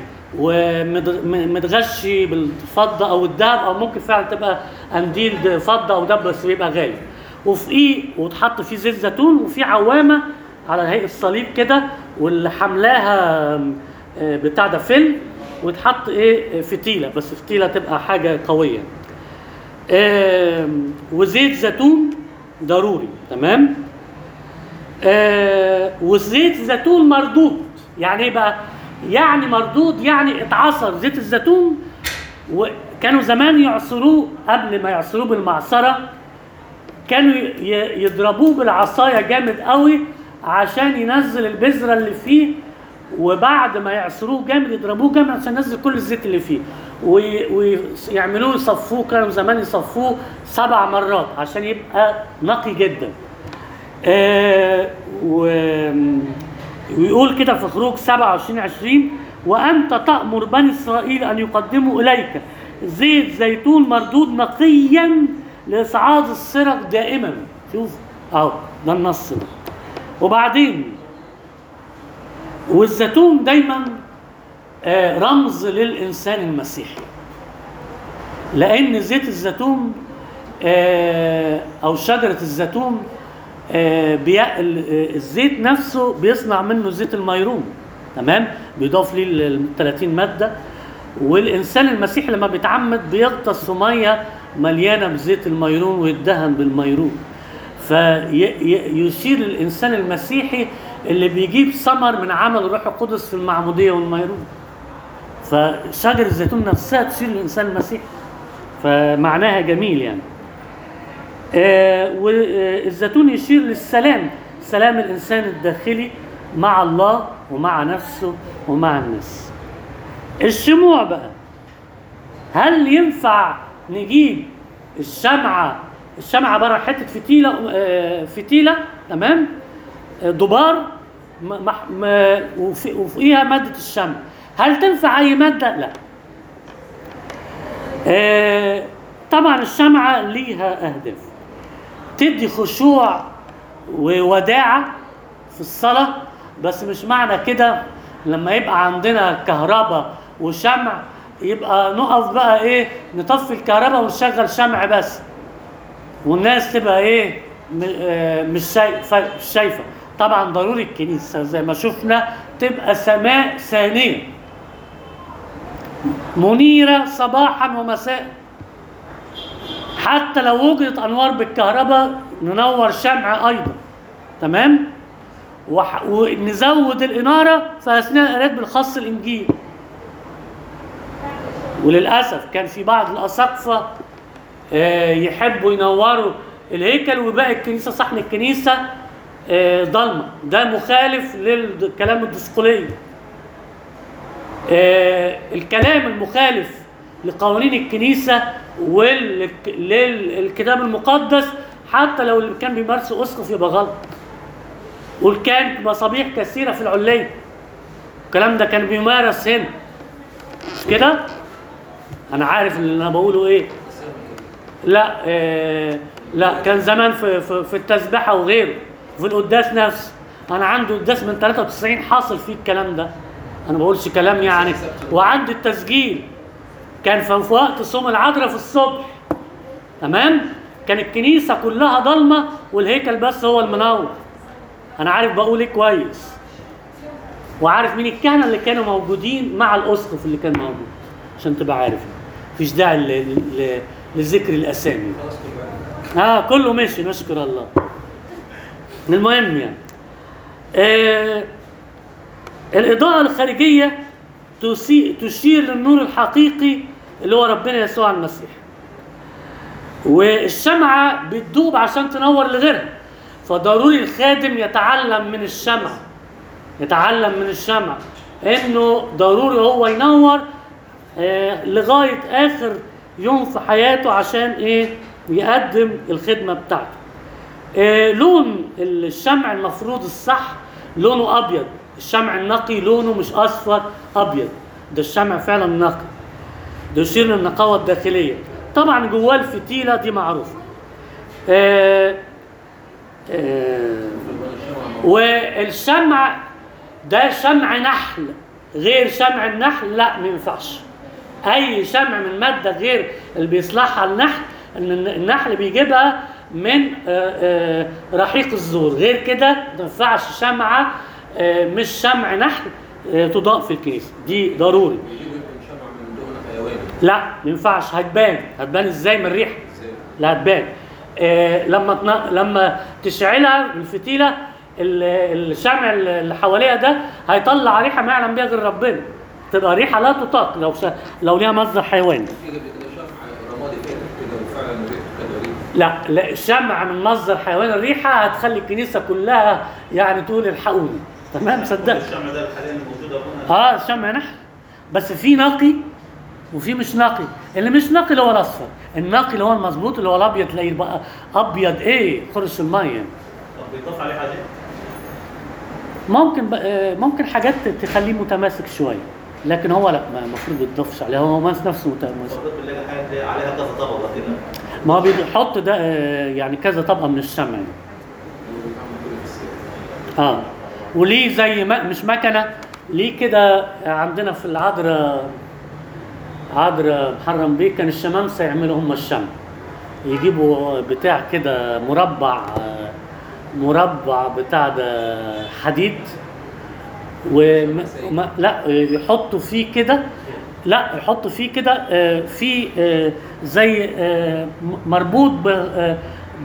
ومتغشي بالفضه او الذهب، او ممكن فعلا تبقى قنديل فضه او ذهب بس بيبقى غالي، وفوقيه وتحط فيه زيت زيتون، وفي عوامه على هيئه الصليب كده، واللي حملاها آه، بتاع ده فيلم، وتحط ايه فتيله، بس فتيله تبقى حاجه قويه. آم، وزيت زيتون ضروري، تمام. آه، وزيت زيتون مردود. يعني ايه بقى؟ يعني مردود يعني اتعصر زيت الزيتون، وكانوا زمان يعصروه قبل ما يعصروه بالمعصره، كانوا ي- يضربوه بالعصايه جامد قوي عشان ينزل البذره اللي فيه، وبعد ما يعصروه جامد يضربوه جامد عشان ينزل كل الزيت اللي فيه، وي- ويعملوه يصفوه. كانوا زمان يصفوه سبع مرات عشان يبقى نقي جدا. آه و- ويقول كده في خروج سبعة وعشرين عشرين: وأنت تأمر بني إسرائيل أن يقدموا إليك زيت زيتون مردود نقيا لإصعاد السرق دائما. شوف أهو ده النص ده. وبعدين والزيتون دايما آه، رمز للإنسان المسيحي، لأن زيت الزيتون آه، أو شجرة الزيتون آه، بي- ال- آه، الزيت نفسه بيصنع منه زيت الميرون، تمام، بيضاف ليه ال ثلاثين مادة. والإنسان المسيحي لما بيتعمد بيغطس في مية مليانة بزيت الميرون ويدهن بالميرون، فيشير الإنسان المسيحي اللي بيجيب ثمر من عمل الروح القدس في المعمودية والميرون. فشجر الزيتون نفسها تشير للإنسان المسيحي، فمعناها جميل يعني. آه والزيتون يشير للسلام، سلام الإنسان الداخلي مع الله ومع نفسه ومع الناس. الشموع بقى، هل ينفع نجيب الشمعة الشمعة بره حتة فتيلة آه فتيلة تمام آه دبار م- مح- م- وفي- وفوقيها مادة الشمع، هل تنفع أي مادة؟ لا. آه طبعا الشمعة ليها أهداف، تدي خشوع ووداعة في الصلاة، بس مش معنى كده لما يبقى عندنا كهرباء وشمع يبقى نقف بقى ايه نطفي الكهرباء ونشغل شمع بس، والناس تبقى ايه م- آه، مش شايفة مش شايفة. طبعا ضروري الكنيسة زي ما شفنا تبقى سماء ثانية منيرة صباحا ومساء، حتى لو وجدت انوار بالكهرباء ننور شمع ايضا، تمام، وح... ونزود الاناره في اثناء قراءه بالخاص الانجيل. وللاسف كان في بعض الاساقفه آه، يحبوا ينوروا الهيكل وباقي الكنيسه صحن الكنيسه آه، ضلمه، ده مخالف للكلام الدسقلي. آه، الكلام المخالف لقوانين الكنيسه وللكتاب المقدس حتى لو اللي كان بيمارسه اسقف يبقى غلط. وكان مصابيح كثيره في العليه الكلام ده كان بيمارس هنا، مش كده؟ انا عارف اللي انا بقوله ايه. لا آه لا كان زمان في في, في التسبيحه وغيره، في القداس نفسه. انا عندي قداس من ثلاثة وتسعين حاصل فيه الكلام ده، انا ما بقولش كلام يعني. وعندي التسجيل كان في وقت صوم العذراء في الصبح، تمام؟ كان الكنيسه كلها ضلمه والهيكل بس هو المنور. انا عارف بقول ايه كويس، وعارف مين الكهنه اللي كانوا موجودين مع الاسقف اللي كان موجود، عشان تبقى عارف. مفيش داعي ل- ل- لذكر الاسامي. اه كله ماشي، نشكر الله. المهم يعني آه الاضاءه الخارجيه تسي- تشير للنور الحقيقي اللي هو ربنا يسوع المسيح. والشمعه بتدوب عشان تنور لغيرها، فضروري الخادم يتعلم من الشمعه يتعلم من الشمع انه ضروري هو ينور آه لغايه اخر يوم في حياته عشان ايه؟ يقدم الخدمه بتاعته. آه لون الشمع المفروض الصح لونه ابيض، الشمع النقي لونه مش اصفر ابيض، ده الشمع فعلا نقي، ده يشير للنقاوه الداخليه. طبعا جواه الفتيله دي معروفه. آه آه والشمع ده شمع نحل غير شمع النحل، لا ما ينفعش. اي شمع من ماده غير اللي بيصلحها النحل، ان النحل بيجيبها من رحيق الزور، غير كده ما ينفعش شمعه مش شمع نحل تضاء في الكنيسه، دي ضروري. بيجيبوا يمكن شمع من دهن حيواني. لا ما ينفعش، هتبان هتبان ازاي من الريحه؟ لا هتبان آه لما تن... لما تشعلها بالفتيله الشمع اللي حواليها ده هيطلع ريحه ما يعلم بها غير ربنا، تبقى ريحه لا تطاق لو ش... لو ليها مصدر حيواني. في قبل كده شمع رمادي كده كده وفعلا ريحته كده ريحه. لا لا الشمع من مصدر حيواني الريحه هتخلي الكنيسه كلها يعني تقول الحقوني، تمام؟ صدق الشمع ده حاليا موجود هنا. اه الشمع نحل، بس في نقي وفي مش نقي. اللي مش نقي اللي هو الاصفر، النقي اللي هو المظبوط اللي هو الابيض، تلاقيه بقى ابيض ايه خرش الميه. طب بيضاف عليه حاجه؟ ممكن بقى ممكن حاجات تخليه متماسك شويه، لكن هو لا ما المفروض ما يتضافش عليه، هو نفسه متماسك. طب بنلاقي حاجه عليها كذا طبقه كده. ما هو بيحط ده آه، يعني كذا طبقه من الشمع يعني. اه وليه زي ما مش مكنه ليه كده. عندنا في العذراء عذراء محرم بيه كان الشمامسه يعملوا هم الشمع، يجيبوا بتاع كده مربع آه، مربع بتاع ده حديد وما ما- لا يحطوا فيه كده، لا يحطوا فيه كده آه، في آه، زي آه، م- مربوط ب آه،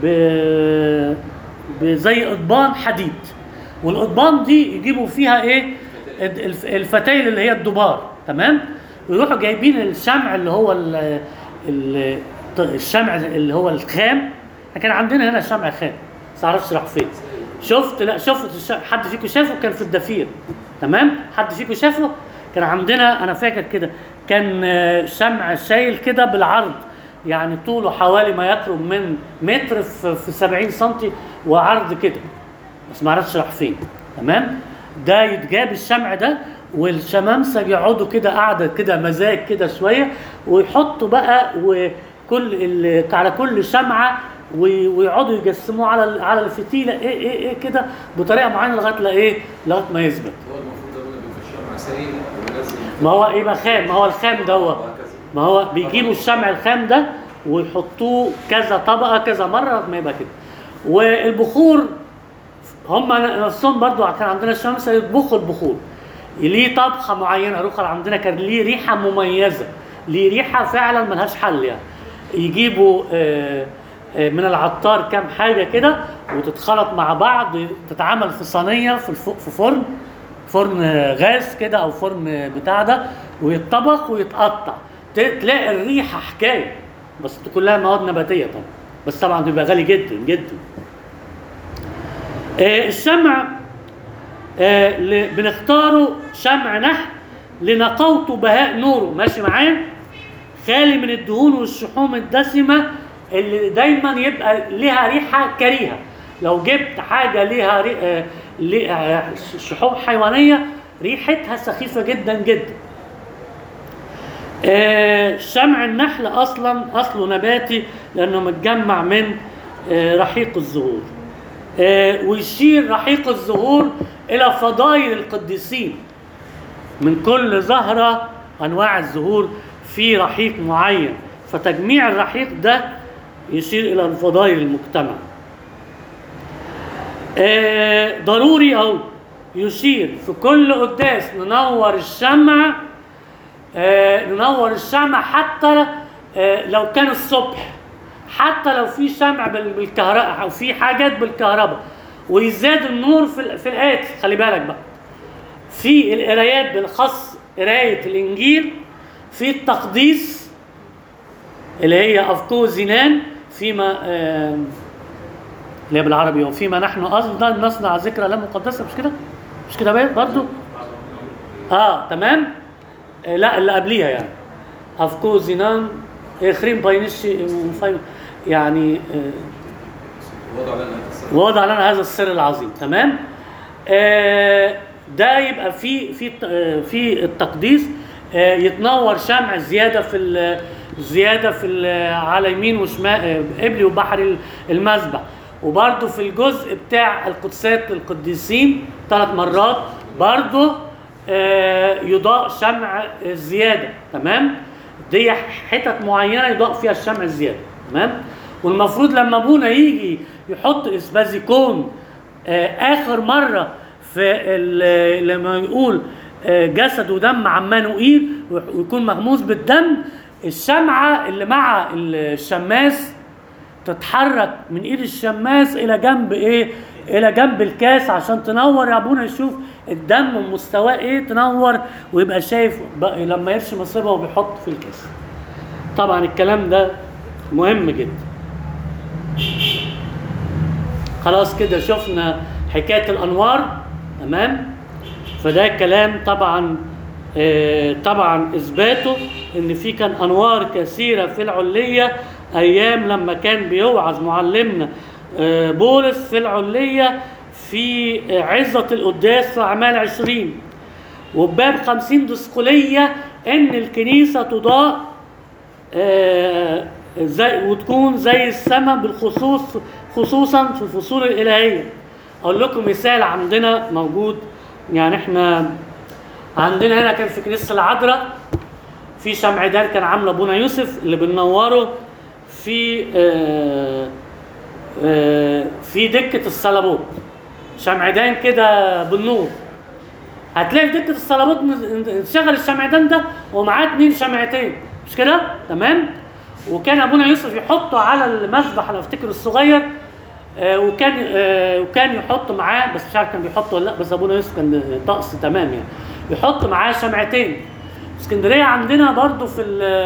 ب- بزي قضبان حديد، والقضبان دي يجيبوا فيها ايه؟ الف- الفتايل اللي هي الدبار، تمام؟ ويروحوا جايبين الشمع اللي هو ال- ال- الشمع اللي هو الخام. كان عندنا هنا شمع خام بس معرفش راح فين. شفت لا شفت الش- حد فيكم شافه؟ كان في الدفير، تمام؟ حد فيكم شافه؟ كان عندنا انا فاكر كده كان آه، شمع شايل كده بالعرض، يعني طوله حوالي ما يقرب من متر في في سبعين سنتي وعرض كده، بس ما اعرفش راح فين، تمام؟ ده يتجاب الشمع ده والشمامسه يقعدوا كده قاعده كده مزاج كده شويه، ويحطوا بقى وكل ال- على كل شمعه وي- ويقعدوا يجسموه على ال- على الفتيله ايه ايه ايه كده بطريقه معينه لغايه لا ايه لغايه ما يثبت. هو المفروض ده بيبقى الشمع سايل ولازم ما هو يبقى خام، ما هو الخام دوت، وهكذا. ما هو بيجيبوا الشمع الخام ده ويحطوه كذا طبقه كذا مره ما يبقى كده. والبخور هم نفسهم برضو كان عندنا الشمس يطبخوا البخور، ليه طبخه معينه. رخر عندنا كان ليه ريحه مميزه، ليه ريحه فعلا ملهاش حل يعني. يجيبوا آه، آه، من العطار كام حاجه كده وتتخلط مع بعض، تتعمل في صينيه في الف- في فرن فرن آه، غاز كده او فرن آه، بتاع ده، ويتطبخ ويتقطع، ت- تلاقي الريحه حكايه، بس كلها مواد نباتيه طبعا، بس طبعا بيبقى غالي جدا جدا. آه الشمع آه ل- بنختاره شمع نحل لنقاوته بهاء نوره، ماشي معايا؟ خالي من الدهون والشحوم الدسمة اللي دايما يبقى ليها ريحة كريهة. لو جبت حاجة ليها ري... آه... لي... آه... شحوم حيوانية ريحتها سخيفة جدا جدا. آه... شمع النحل أصلا أصله نباتي لأنه متجمع من آه... رحيق الزهور. آه... ويشير رحيق الزهور إلى فضائل القديسين. من كل زهرة أنواع الزهور في رحيق معين، فتجميع الرحيق ده يشير إلى الفضائل المجتمع. آه ضروري أو يشير في كل قداس ننور الشمع، آه ننور الشمع حتى آه لو كان الصبح، حتى لو في شمع بالكهرباء أو في حاجات بالكهرباء، ويزداد النور في, في الآتي. خلي بالك بقى في القرايات بالخاص قراية الإنجيل، في التقديس اللي هي أفكو زنان فيما آه اللي هي بالعربي وفيما نحن أيضا نصنع ذكرى لا مقدسة، مش كده؟ مش كده بقى برضو؟ اه تمام؟ آه لا اللي قبليها يعني أفكو زنان إخرين باينش يعني آه وضع لنا هذا السر. وضع لنا هذا السر العظيم. تمام؟ آه ده يبقى في في في التقديس آه يتنور شمع زياده في زياده في على يمين وشمال قبلي وبحر المذبح، وبرده في الجزء بتاع القدسات القديسين ثلاث مرات برده آه يضاء شمع زياده. تمام؟ دي حتت معينه يضاء فيها الشمع الزياده. تمام؟ والمفروض لما ابونا يجي يحط اسبازيكون آه اخر مره في لما يقول جسد ودم عمانوئيل ويكون مغموس بالدم، الشمعة اللي مع الشماس تتحرك من ايد الشماس الى جنب ايه؟ الى جنب الكاس عشان تنور يا ابونا يشوف الدم مستواه ايه، تنور ويبقى شايف لما يرشم مصيبه وبيحط في الكاس. طبعا الكلام ده مهم جدا. خلاص كده شفنا حكايه الانوار. تمام؟ فده كلام طبعا آه طبعا اثباته ان في كان انوار كثيره في العليه ايام لما كان بيوعظ معلمنا آه بولس في العليه في عظه القداس في اعمال عشرين وباب خمسين دسقليه ان الكنيسه تضاء آه زي وتكون زي السماء بالخصوص خصوصا في الفصول الالهيه. اقول لكم مثال عندنا موجود، يعني احنا عندنا هنا كان في كنيسه العذراء في شمعدان كان عامله ابونا يوسف اللي بننوره في آآ آآ في دكه الصليبوت، شمعدان كده بالنور. هتلاقي في دكه الصليبوت شغل الشمعدان ده ومعاه اتنين شمعتين، مش كده؟ تمام؟ وكان ابونا يوسف يحطه على المذبح انا افتكر الصغير، آه وكان آه وكان يحط معاه، بس مش عارف كان بيحط ولا لا، بس ابونا يوسف كان طقس تمام يعني يحط معاه شمعتين. اسكندريه عندنا برضو في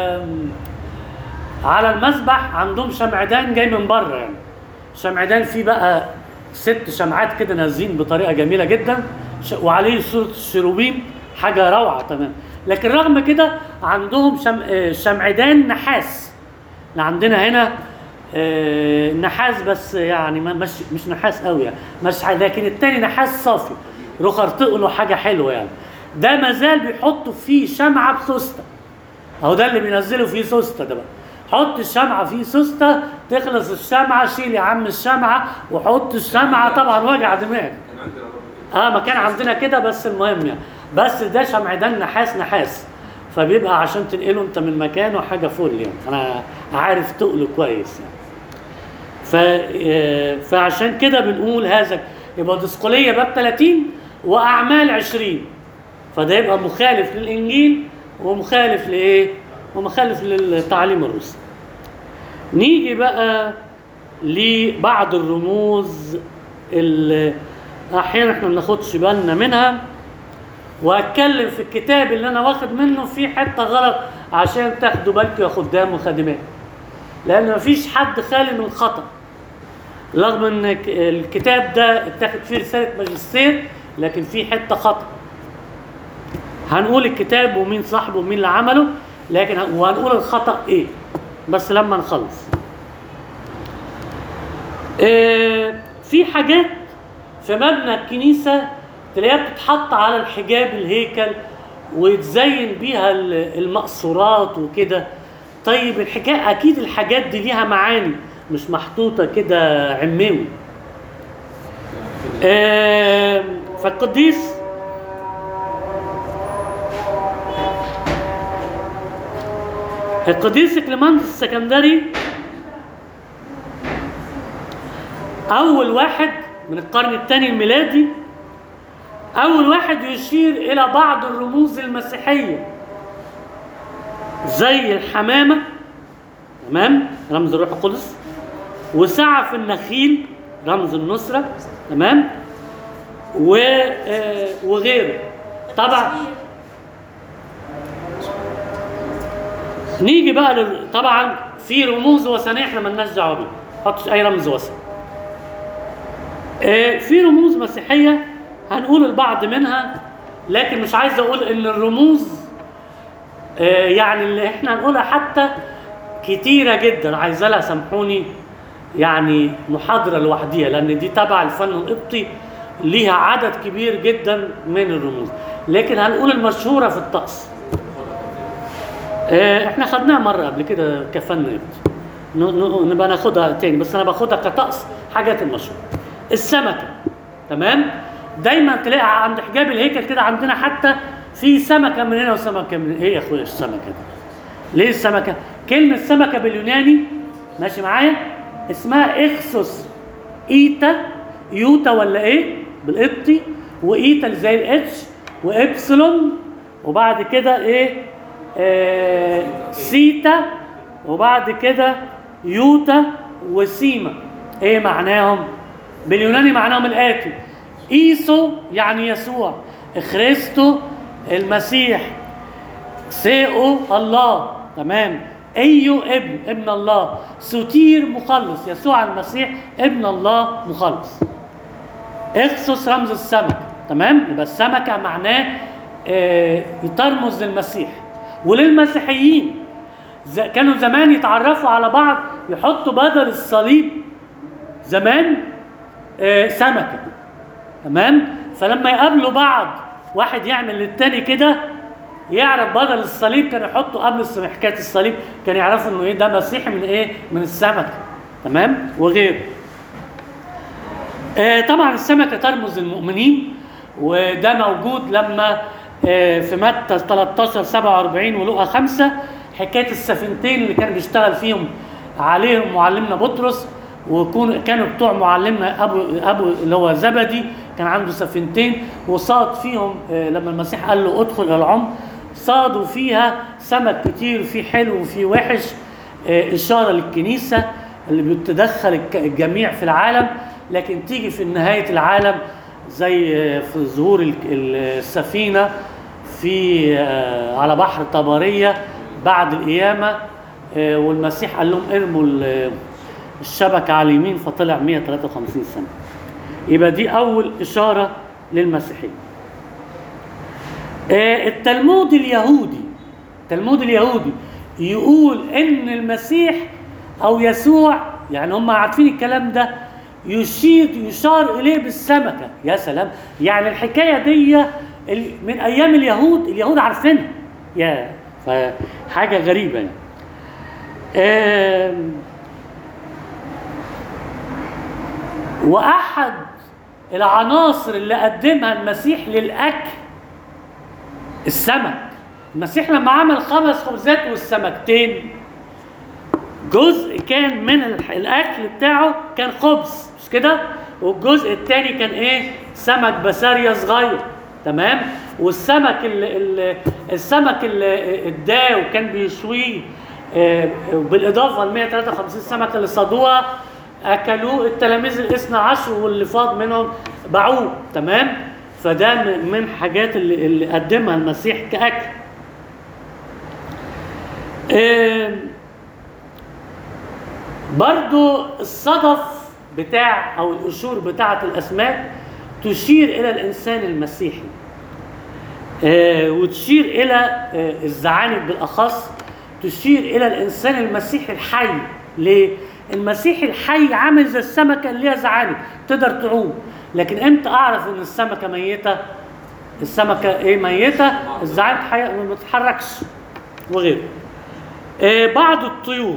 على المذبح عندهم شمعدان جاي من بره، يعني شمعدان فيه بقى ست شمعات كده نازلين بطريقه جميله جدا وعليه صوره الشروبيم، حاجه روعه تمام. لكن رغم كده عندهم شم... شمعدان نحاس. عندنا هنا آه نحاس بس يعني مش مش نحاس قوي يعني مش، لكن التاني نحاس صافي رخر تقله حاجه حلوه يعني. ده مازال بيحطوا فيه شمعه بسوسته، اهو ده اللي بينزلوا فيه سوسته ده بقى. حط الشمعه فيه سوسته تخلص الشمعه، شيل يا عم الشمعه وحط الشمعه، طبعا وجع دماغ. اه ما كان عندنا كده، بس المهم يعني بس ده شمعدان نحاس نحاس، فبيبقى عشان تنقله انت من مكانه حاجه فل يعني، انا عارف تقله كويس يعني. ف فعشان كده بنقول هذا يبقى دسقليه باب ثلاثين واعمال عشرين، فده يبقى مخالف للانجيل ومخالف لايه؟ ومخالف للتعليم الرسل. نيجي بقى لبعض الرموز اللي احيانا احنا ما بناخدش بالنا منها، واتكلم في الكتاب اللي انا واخد منه في حته غلط عشان تاخدوا بالكم يا خدام وخادمات، لان مفيش حد خالي من الخطا. رغم ان ك- الكتاب ده اتاخد فيه رساله ماجستير، لكن فيه حته خطا. هنقول الكتاب ومين صاحبه ومين اللي عمله، لكن ه- وهنقول الخطا ايه بس لما نخلص. آه، في حاجات في مبنى الكنيسه تلاقيها بتتحط على الحجاب الهيكل ويتزين بيها ال- المقصورات وكده. طيب الحكايه اكيد الحاجات دي ليها معاني، مش محطوطه كده عماوي. آه، فالقديس القديس كليماندس السكندري أول واحد من القرن الثاني الميلادي، أول واحد يشير إلى بعض الرموز المسيحية زي الحمامة، تمام، رمز الروح القدس، وسعف النخيل رمز النصرة، تمام، و آه، وغيره. طبعا نيجي بقى لل... طبعا في رموز وثنيه احنا مالناش دعوه بيها، ما تحطش اي رمز وثني. آه، في رموز مسيحيه هنقول البعض منها، لكن مش عايز اقول ان الرموز آه، يعني اللي احنا هنقولها حتى كتيره جدا، عايزه لها سامحوني يعني محاضره لوحديها، لان دي تبع الفن القبطي ليها عدد كبير جدا من الرموز، لكن هنقول المشهوره في الطقس. آه، احنا خدناها مره قبل كده كفن قبطي، ن- ن- نبقى ناخدها تاني، بس انا باخدها كطقس حاجات المشهوره. السمكه، تمام، دايما تلاقي عند حجاب الهيكل كده عندنا حتى في سمكه من هنا وسمكه من هنا. ايه يا اخويا السمكه دي؟ ليه السمكه؟ كلمه سمكه باليوناني ماشي معايا اسمها اخسوس ايتا، يوتا ولا ايه بالقبطي، وايتا اللي زي الاتش، وابسلون، وبعد كده ايه آه سيتا، وبعد كده يوتا وسيما. ايه معناهم؟ باليوناني معناهم الاتي: ايسو يعني يسوع، خريستو المسيح، سيئو الله، تمام، ايو ابن ابن الله، سوتير مخلص، يسوع المسيح ابن الله مخلص. اخسوس رمز السمك، تمام، يبقى السمكه معناه آه ترمز للمسيح وللمسيحيين. ز- كانوا زمان يتعرفوا على بعض يحطوا بدل الصليب زمان آه سمكه، تمام، فلما يقابلوا بعض واحد يعمل للتاني كده يعرف بدل الصليب، كانوا يحطوا قبل الص- حكايه الصليب كانوا يعرفوا انه ايه ده مسيحي من ايه من السمكه، تمام، وغيره. آه طبعا السمكه ترمز للمؤمنين، وده موجود لما آه في متى ثلاثة عشر سبعة وأربعين ولوقا خمسة حكايه السفينتين اللي كان بيشتغل فيهم عليهم معلمنا بطرس، وكانوا بتوع معلمنا ابو ابو اللي هو زبدي كان عنده سفينتين وصاد فيهم آه لما المسيح قال له ادخل الى العمق صادوا فيها سمك كتير، في حلو وفي وحش، آه اشاره للكنيسه اللي بتدخل الك- الجميع في العالم، لكن تيجي في نهايه العالم زي آه في ظهور ال- ال- السفينه في آه على بحر طبريه بعد القيامه، آه والمسيح قال لهم ارموا ال- الشبكه على اليمين فطلع مئة وثلاثة وخمسين سنه. يبقى دي اول اشاره للمسيحيه. آه، التلمود اليهودي التلمود اليهودي يقول ان المسيح او يسوع، يعني هم عارفين الكلام ده، يشير يشار اليه بالسمكه. يا سلام، يعني الحكايه دي ال- من ايام اليهود، اليهود عارفينها، يا فحاجه غريبه يعني. آم، واحد العناصر اللي قدمها المسيح للاكل السمك. المسيح لما عمل خمس خبزات والسمكتين، جزء كان من الح- الاكل بتاعه كان خبز مش كده، والجزء الثاني كان ايه؟ سمك بسارية صغير، تمام، والسمك ال السمك اللي اداه وكان بيشويه آه، بالاضافه ل مئة وثلاثة وخمسين سمكه اللي صادوها اكلوه التلاميذ الاثنى عشر، واللي فاض منهم باعوه، تمام. فده من من حاجات اللي, اللي قدمها المسيح كاكل. آم، برضو الصدف بتاع أو القشور بتاعة الأسماك تشير إلى الإنسان المسيحي، آه وتشير إلى آه الزعانف بالأخص تشير إلى الإنسان المسيحي الحي. ليه؟ المسيحي الحي عامل زي السمكة اللي ليها زعانف تقدر تعوم، لكن امتى أعرف إن السمكة ميتة؟ السمكة إيه ميتة؟ الزعانف حي... ما بتتحركش وغيره. آه بعض الطيور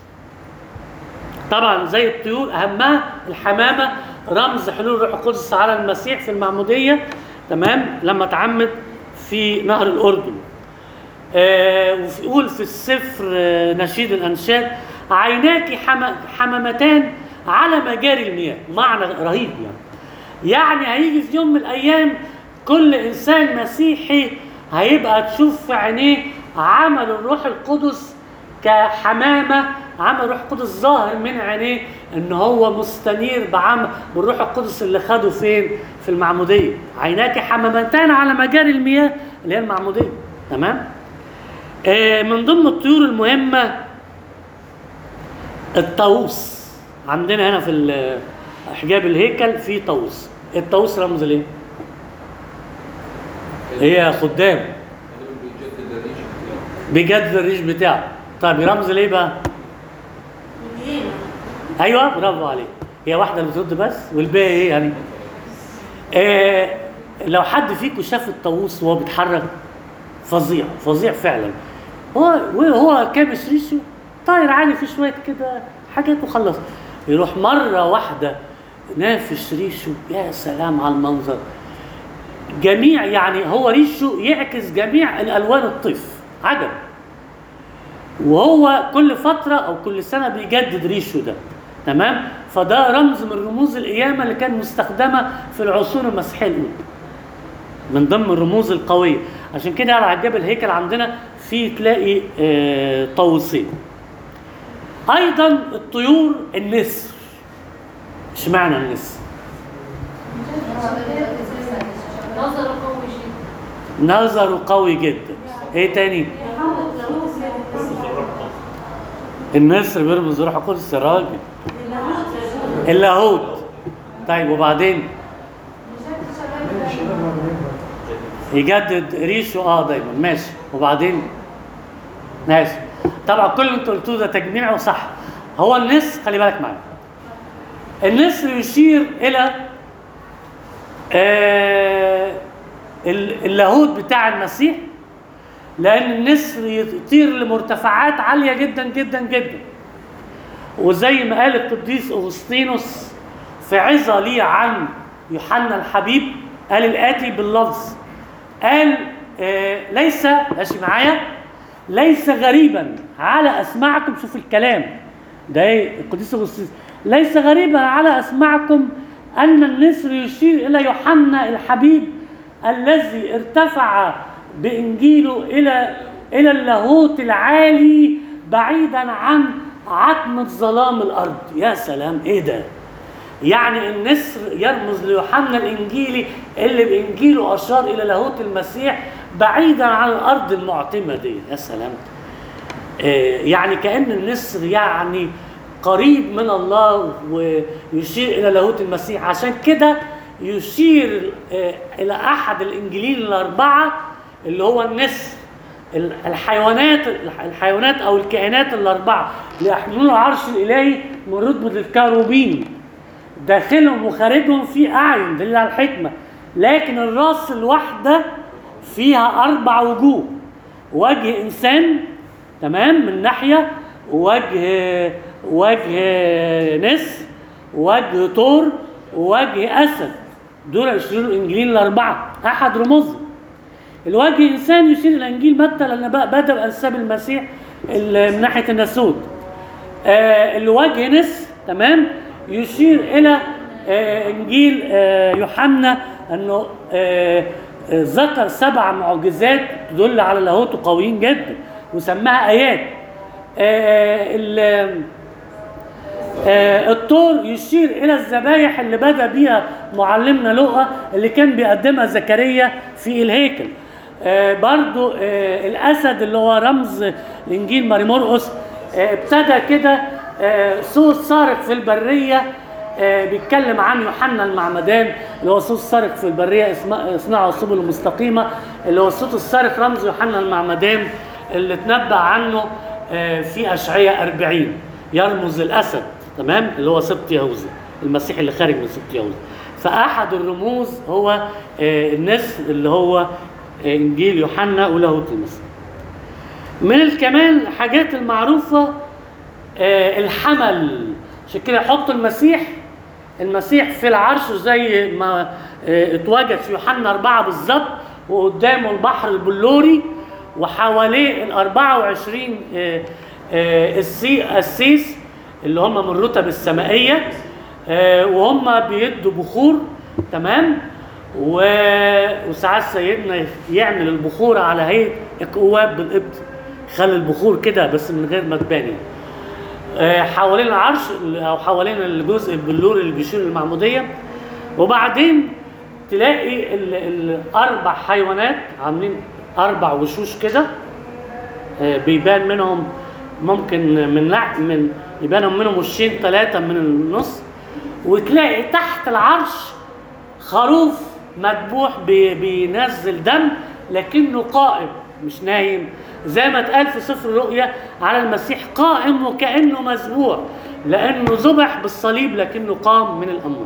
طبعا زي الطيور أهمها الحمامة، رمز حلول الروح القدس على المسيح في المعمودية، تمام، لما تعمد في نهر الأردن. آه ويقول في السفر آه نشيد الأنشاد: عيناك حم... حمامتان على مجاري المياه. معنى رهيب يعني. يعني هيجي في يوم من الأيام كل إنسان مسيحي هيبقى تشوف في عينيه عمل الروح القدس كحمامة، عمل الروح القدس ظاهر من عينيه ان هو مستنير بعمل بالروح القدس اللي خده فين؟ في المعمودية. عيناك حمامتان على مجاري المياه اللي هي المعمودية، تمام؟ آه من ضمن الطيور المهمة الطاووس. عندنا هنا في حجاب الهيكل في طاووس. الطاووس رمز ليه؟ هي خدام بيجدد الريش بتاعه. بيجدد الريش بتاعه. طيب رمز ليه بقى؟ ايوه برافو عليك. هي واحده اللي بترد بس والباقي ايه يعني؟ آه لو حد فيكم شاف الطاووس وهو بيتحرك فظيع فظيع فعلا. هو وهو كابس ريشه طاير عالي في شويه كده حاجات وخلص، يروح مره واحده نافش ريشه. يا سلام على المنظر. جميع يعني هو ريشه يعكس جميع الالوان الطيف، عجب. وهو كل فتره او كل سنه بيجدد ريشه ده، تمام؟ فده رمز من رموز القيامه اللي كان مستخدمه في العصور المسيحيه الاولى، من ضمن الرموز القويه. عشان كده على حجاب الهيكل عندنا في تلاقي آه طاووسين. ايضا الطيور النسر. اشمعنى النسر؟ نظره قوي جدا. نظره قوي جدا. ايه تاني؟ النسر بيرمز روح القدس يا راجل. اللاهوت. طيب وبعدين؟ يجدد ريشه اه دايما. ماشي. وبعدين؟ ماشي. طبعا كل اللي انت قلتوه ده تجميع وصح. هو النسر خلي بالك معايا. النسر يشير الى آه اللاهوت بتاع المسيح، لأن النسر يطير لمرتفعات عالية جدا جدا جدا. وزي ما قال القديس أغسطينوس في عظة ليه عن يوحنا الحبيب قال الآتي باللفظ، قال آه ليس ماشي معايا ليس غريبا على أسماعكم. شوف الكلام ده ايه القديس أغسطينوس: ليس غريبا على أسماعكم أن النسر يشير إلى يوحنا الحبيب الذي ارتفع بإنجيله إلى إلى اللاهوت العالي بعيدا عن عتمة ظلام الأرض. يا سلام إيه ده؟ يعني النسر يرمز ليوحنا الإنجيلي اللي بإنجيله أشار إلى لاهوت المسيح بعيدا عن الأرض المعتمة دي. يا سلام. آه يعني كأن النسر يعني قريب من الله ويشير إلى لاهوت المسيح. عشان كده يشير آه إلى أحد الإنجيلين الأربعة اللي هو النسر. الحيوانات الحيوانات أو الكائنات الأربعة اللي يحملون العرش الإلهي من رتبة الكاروبين، داخلهم وخارجهم في أعين دليل على الحكمة، لكن الراس الواحدة فيها أربع وجوه: وجه إنسان، تمام، من ناحية، وجه وجه نسر، وجه طور، وجه أسد. دول يشيروا الإنجيلين الأربعة، أحد رموزهم. الوجه إنسان يشير إلى إنجيل متى لأن بدأ بأنساب المسيح من ناحية الناسوت. آه الوجه نسر، تمام، يشير إلى آه إنجيل آه يوحنا أنه آه آه ذكر سبع معجزات تدل على لاهوته قويين جدا وسماها آيات. آه آه الطور يشير إلى الذبايح اللي بدأ بيها معلمنا لوقا اللي كان بيقدمها زكريا في الهيكل. آه برضو آه الأسد اللي هو رمز إنجيل ماري مرقس آه ابتدى كده آه صوت صارخ في البرية آه بيتكلم عن يوحنا المعمدان اللي هو صوت صارخ في البريه اصنعوا السبل المستقيمه، اللي هو الصوت الصارخ رمز يوحنا المعمدان اللي اتنبأ عنه آه في اشعياء أربعين، يرمز الاسد، تمام، اللي هو سبط يهوذا، المسيح اللي خارج من سبط يهوذا. فاحد الرموز هو آه الناس اللي هو آه انجيل يوحنا ولاهوت المسيح. من كمان الحاجات المعروفه آه الحمل، عشان كده يحط المسيح المسيح في العرش زي ما اه اتوجد في يوحنا أربعة بالظبط، وقدامه البحر البلوري وحواليه ال أربعة وعشرين اه اه السيس اللي هم من الرتب السمائيه، اه وهم بيدوا بخور، تمام، وساعات سيدنا يعمل البخور على هيئه اكواب بالقبط، خلي البخور كده بس من غير ما تبان، حوالين العرش او حوالين الجزء البلوري اللي بيشير للمعموديه. وبعدين تلاقي ال الاربع حيوانات عاملين اربع وشوش كده، بيبان منهم ممكن من من يبانوا منهم وشين ثلاثه من النص، وتلاقي تحت العرش خروف مذبوح بينزل دم لكنه قائم مش نايم، زي ما اتقال في سفر الرؤيا على المسيح قائم وكأنه مذبوح، لأنه ذبح بالصليب لكنه قام من الأموات.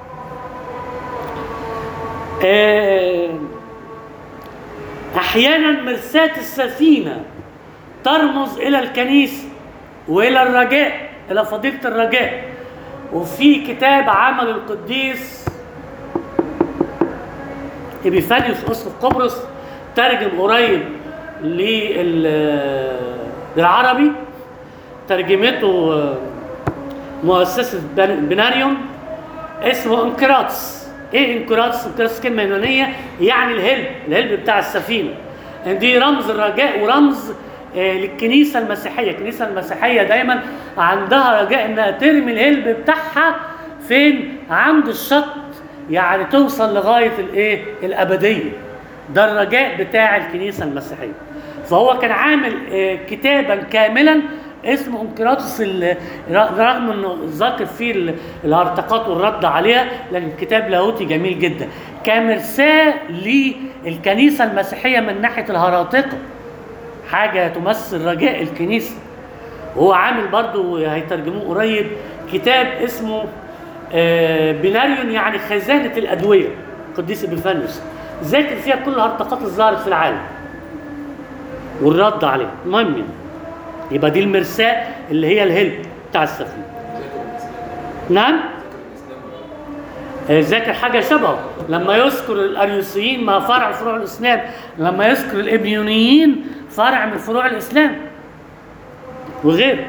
أحيانا مرساة السفينة ترمز إلى الكنيسة وإلى الرجاء، إلى فضيلة الرجاء. وفي كتاب عمل القديس إبيفانيوس أسقف قبرص ترجم قريب للعربي، ترجمته مؤسسة بناريوم، اسمه انكراتس. ايه انكراتس؟ انكراتس كلمة يونانية يعني الهلب، الهلب بتاع السفينة. دي رمز الرجاء ورمز للكنيسة المسيحية. الكنيسة المسيحية دايما عندها رجاء انها ترمي الهلب بتاعها فين؟ عند الشط، يعني توصل لغاية الايه؟ الأبدية. ده الرجاء بتاع الكنيسة المسيحية. فهو كان عامل كتابا كاملا اسمه انكراتس، رغم انه ذاكر فيه الهرطقات والرد عليها، لكن كتاب لاهوتي جميل جدا كمرساة للكنيسة المسيحية من ناحية الهراطقة، حاجة تمثل رجاء الكنيسة. وهو عامل برضو هيترجموه قريب كتاب اسمه بناريون، يعني خزانة الأدوية، قديس إبيفانيوس، ذاكر فيها كل الهرطقات اللي ظهرت في العالم والرد عليها. المهم يعني يبقى دي المرساة اللي هي الهلب بتاع السفينة. نعم؟ ذاكر حاجة شبهه لما يذكر الأريوسيين ما فرع فروع الإسلام، لما يذكر الإبنيونيين فرع من فروع الإسلام وغير.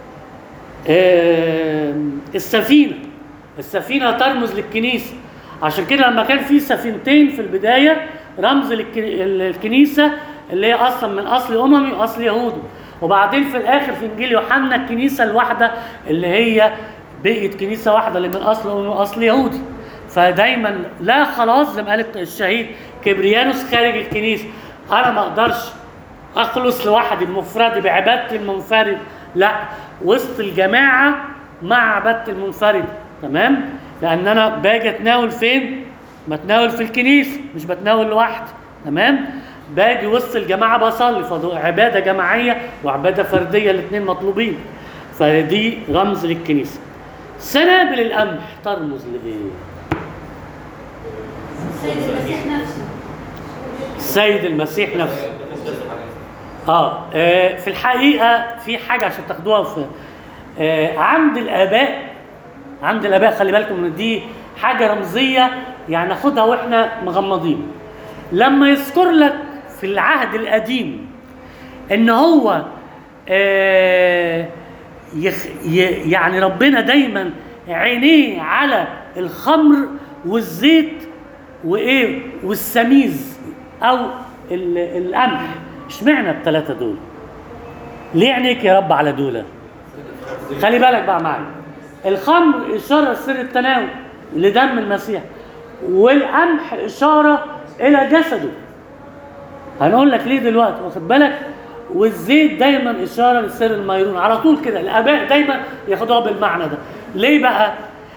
السفينة السفينة ترمز للكنيسة، عشان كده لما كان في سفينتين في البداية رمز للكنيسة اللي هي أصلا من أصل أممي وأصل يهودي، وبعدين في الآخر في إنجيل يوحنا الكنيسة الواحدة اللي هي بقيت كنيسة واحدة اللي من أصل أممي وأصل يهودي. فدايما لا خلاص زي ما قال الشهيد كبريانوس خارج الكنيسة، أنا ما أقدرش أخلص لوحدي المفرد بعبادتي المنفرد، لا، وسط الجماعة مع عبادتي المنفرد، تمام؟ لأن أنا باجي أتناول فين؟ بتناول في الكنيسة، مش بتناول لوحدي، تمام؟ باجي وسط الجماعة بصلي، فعبادة جماعية وعبادة فردية الاثنين مطلوبين. فدي رمز للكنيسة. سنابل القمح ترمز لإيه؟ السيد المسيح نفسه. السيد المسيح نفسه. آه. آه في الحقيقة في حاجة عشان تاخدوها في آه عند الآباء، عند الآباء خلي بالكم إن دي حاجة رمزية، يعني ناخدها وإحنا مغمضين. لما يذكر لك في العهد القديم إن هو آه يخ يعني ربنا دايما عينيه على الخمر والزيت وإيه والسميز أو القمح، اشمعنى الثلاثة دول؟ ليه عينيك يا رب على دول؟ خلي بالك بقى معايا. الخمر إشارة لسر التناول لدم المسيح، والقمح إشارة إلى جسده. هنقول لك ليه دلوقتي، واخد بالك؟ والزيت دايما إشارة لسر الميرون، على طول كده الآباء دايما ياخدوها بالمعنى ده. ليه بقى؟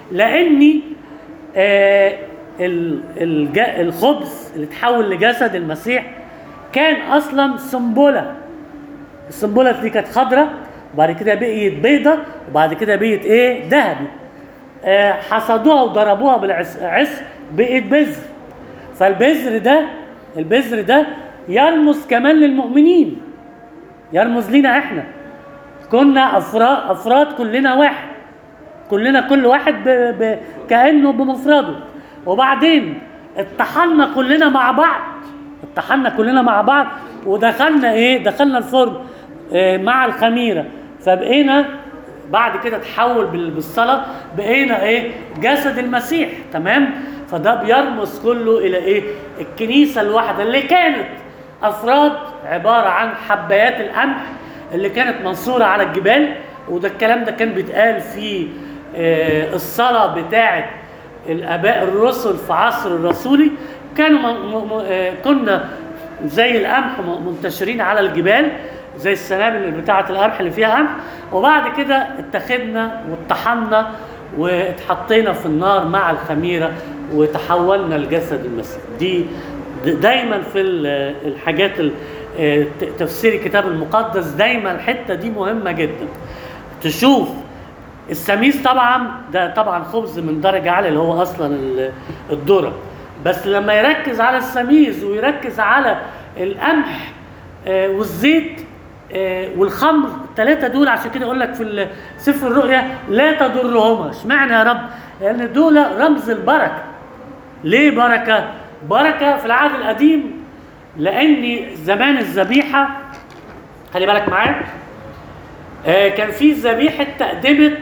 لاني آه ال- الج- الخبز اللي اتحول لجسد المسيح كان اصلا سنبله. السنبله دي كانت خضراء، وبعد كده بقيت بيضه، وبعد كده بقيت ايه؟ ذهبي. آه حصدوها وضربوها بالعص بقيت بذر. فالبذر ده البذر ده يرمز كمان للمؤمنين، يرمز لينا احنا. كنا افراد افراد كلنا واحد، كلنا كل واحد ب... ب... كانه بمفرده. وبعدين اتحدنا كلنا مع بعض، اتحدنا كلنا مع بعض ودخلنا ايه؟ دخلنا الفرن اه مع الخميره، فبقينا بعد كده تحول بال- بالصلاه بقينا ايه؟ جسد المسيح. تمام؟ فده بيرمز كله الى ايه؟ الكنيسه الواحده اللي كانت افراد عباره عن حبايات القمح اللي كانت منصوره على الجبال. وده الكلام ده كان بيتقال في آه، الصلاه بتاعه الاباء الرسل في عصر الرسولي. كانوا م- م- آه، كنا زي القمح م- منتشرين على الجبال، زي السنابل بتاعه القمح اللي فيها قمح. وبعد كده اتخذنا واتطحنا واتحطينا في النار مع الخميره وتحولنا لجسد المسيح. دي د- دايما في ال- الحاجات ال- آه، ت- تفسير الكتاب المقدس دايما الحته دي مهمه جدا. تشوف السميس طبعا ده طبعا خبز من درجه عاليه اللي هو اصلا ال- الذره، بس لما يركز على السميز ويركز على القمح آه، والزيت آه، والخمر، الثلاثه دول عشان كده يقول لك في سفر الرؤيا لا تضرهما. اشمعنى يا رب؟ لان دول رمز البركه. ليه بركه؟ بركه في العهد القديم لان زمان الذبيحه، خلي بالك معايا، آه كان في ذبيحه تقدمه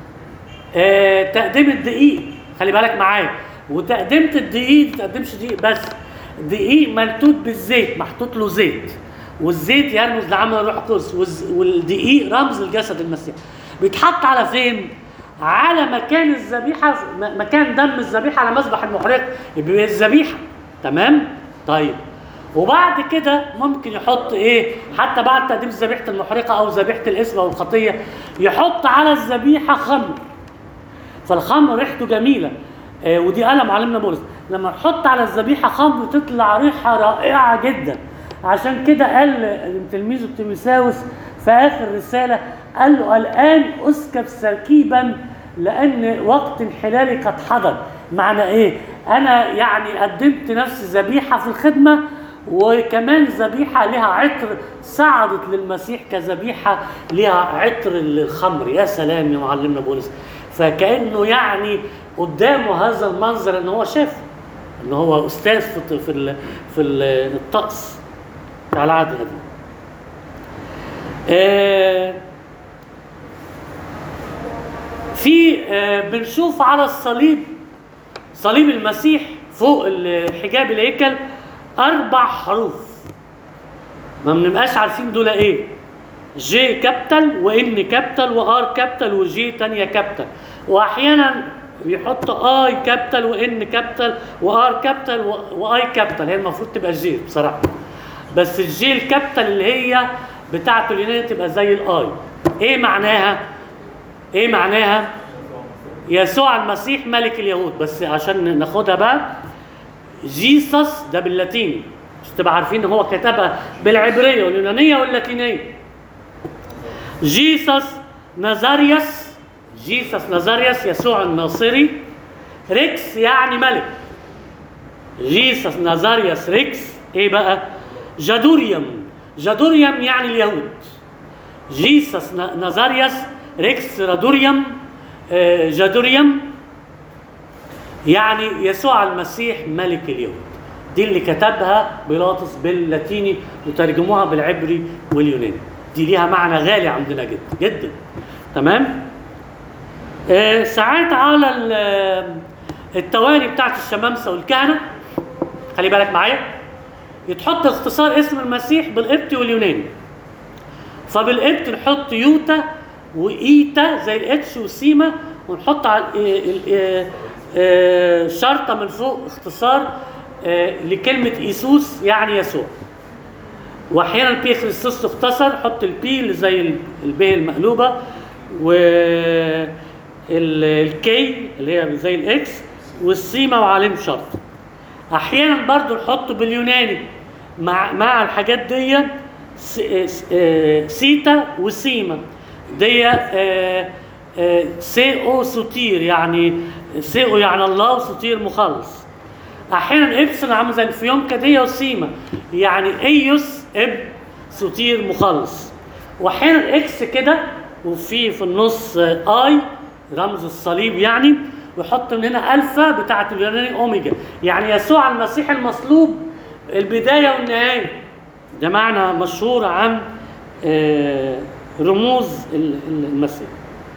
آه تقدمه دقيق. خلي بالك معايا، وتقدمه الدقيق ما تقدمش دقيق بس، دقيق ملتوت بالزيت، محطوط له زيت، والزيت يرمز لعمل الروح القدس، والز- والدقيق رمز لجسد المسيح. بيتحط على فين؟ على مكان الذبيحه، م- مكان دم الذبيحه على مذبح المحرق، يبقى الذبيحه. تمام؟ طيب، وبعد كده ممكن يحط ايه؟ حتى بعد تقديم ذبيحه المحرقه او ذبيحه الاسم او الخطيه، يحط على الذبيحه خمر. فالخمر ريحته جميله، آه ودي قال معلمنا بولس لما نحط على الذبيحه خمر تطلع ريحه رائعه جدا. عشان كده قال تلميذه تيموثاوس في اخر رساله، قال له الان اسكب سكيبا لان وقت انحلالي قد حضر. معنى ايه؟ انا يعني قدمت نفسي ذبيحه في الخدمه، وكمان ذبيحه لها عطر صعدت للمسيح كذبيحه لها عطر الخمر. يا سلام يا معلمنا بولس. فكانه يعني قدامه هذا المنظر ان هو شاف ان هو استاذ في في ال- في ال- الطقس على العهد القديم. آه، في آه، بنشوف على الصليب، صليب المسيح فوق الحجاب الهيكل اربع حروف ما بنبقاش عارفين دول ايه. جي كابيتال وان كابيتال وار كابيتال وجي تانية كابيتال، واحيانا بيحط اي كابيتال وان كابيتال وار كابيتال واي كابيتال. هي المفروض تبقى جي بصراحه، بس الجي الكابيتال اللي هي بتاعته اليوناني تبقى زي الاي. ايه معناها؟ ايه معناها؟ يسوع المسيح ملك اليهود. بس عشان ناخدها بقى، جيسس ده باللاتيني، مش تبقى عارفين ان هو كتبها بالعبريه واليونانيه واللاتينيه. جيسس نازاريوس، جيسس نازاريوس يسوع الناصري. ريكس يعني ملك، جيسس نازاريوس ريكس. ايه بقى؟ جادوريوم، جادوريوم يعني اليهود. جيسس نازاريوس ريكس رادوريوم آه، جادوريوم يعني يسوع المسيح ملك اليهود. دي اللي كتبها بيلاطس باللاتيني وترجموها بالعبري واليوناني. دي ليها معنى غالي عندنا جدا جدا. تمام؟ آه ساعات على ال- التواني بتاعت الشمامسه والكهنه، خلي بالك معايا، يتحط اختصار اسم المسيح بالقبطي واليوناني. فبالقبط نحط يوتا وايتا زي الاتش وسيما، ونحط على ال- ال- ال- آه، شرطه من فوق اختصار آه، لكلمه ايسوس يعني يسوع. واحيانا بي خريستوس تختصر، حط البي اللي زي ال- البي المقلوبه، و الكي اللي هي زي الاكس، والسيما وعليهم شرط. احيانا برضو نحط باليوناني مع مع الحاجات دي س- آه، سيتا وسيما دي آه، آه، سيئو سوتير، يعني سيئو يعني الله وسوتير مخلص. احيانا ابسن عامل زي الفيونكه دي وسيما يعني ايوس اب سوتير مخلص. واحيانا اكس كده وفي في النص آه، اي رمز الصليب يعني، ويحط من هنا الفا بتاعه اليوناني اوميجا، يعني يسوع المسيح المصلوب البدايه والنهايه. ده معنى مشهور عن آه، رموز ال- ال- المسيح.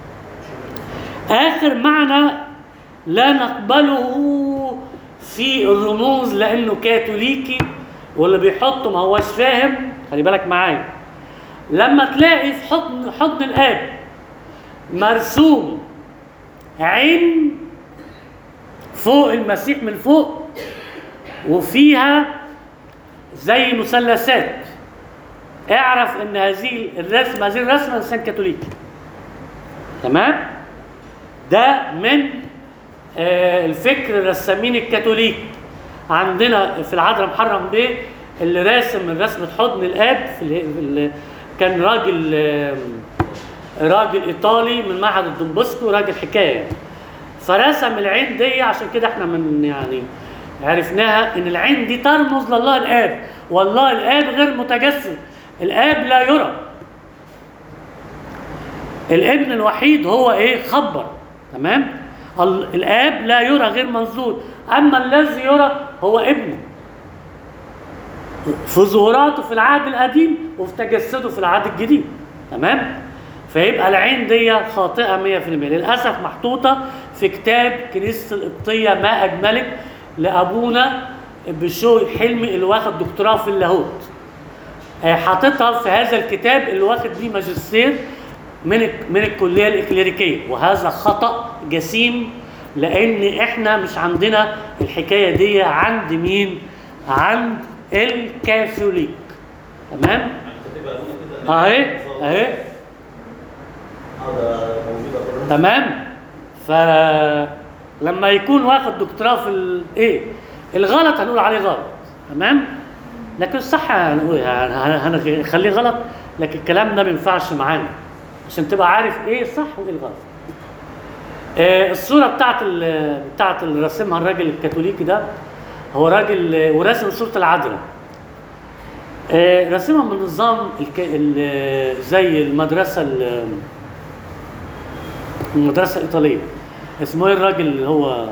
اخر معنى لا نقبله في الرموز لانه كاثوليكي واللي بيحطه ما هوش فاهم، خلي بالك معايا. لما تلاقي في حضن حضن الاب مرسوم عين فوق المسيح من فوق وفيها زي مثلثات، اعرف ان هذه الرسمه هذه الرسمه انسان كاثوليكي. تمام؟ ده من آه الفكر الرسامين الكاثوليك. عندنا في العذراء محرم بيه اللي راسم من رسمه حضن الاب في ال في ال كان راجل آه راجل ايطالي من معهد الدومبوسكو، راجل حكايه. فرسم العين دي عشان كده احنا من يعني عرفناها ان العين دي ترمز لله الاب، والله الاب غير متجسد، الاب لا يرى. الابن الوحيد هو ايه؟ خبر. تمام؟ ال- الاب لا يرى غير منظور، اما الذي يرى هو ابنه في ظهوراته في العهد القديم وفي تجسده في العهد الجديد. تمام؟ فيبقى العين دي خاطئه مية في المية للاسف، محطوطه في كتاب كنيسه القبطيه ما اجملك لابونا بشوي حلمي اللي واخد دكتوراه في اللاهوت. آه، حاططها في هذا الكتاب اللي واخد بيه ماجستير من من الكليه الاكليريكيه، وهذا خطا جسيم لان احنا مش عندنا الحكايه دي عند مين؟ عند الكاثوليك. تمام؟ يعني كاتبها هنا كده. اهي اهي هذا موجودة. تمام. فلما يكون واخد دكتوراه في الايه الغلط هنقول عليه غلط. تمام؟ لكن الصح هنقول هنخليه غلط، لكن الكلام ده ما ينفعش معانا عشان تبقى عارف ايه الصح وايه الغلط. آه الصوره بتاعت ال- بتاعت اللي رسمها الراجل الكاثوليكي ده هو راجل آه، وراسم صوره العذراء. آه راسمها من نظام الك... ال- زي المدرسه ال- المدرسه الايطاليه. اسمه ايه الراجل اللي هو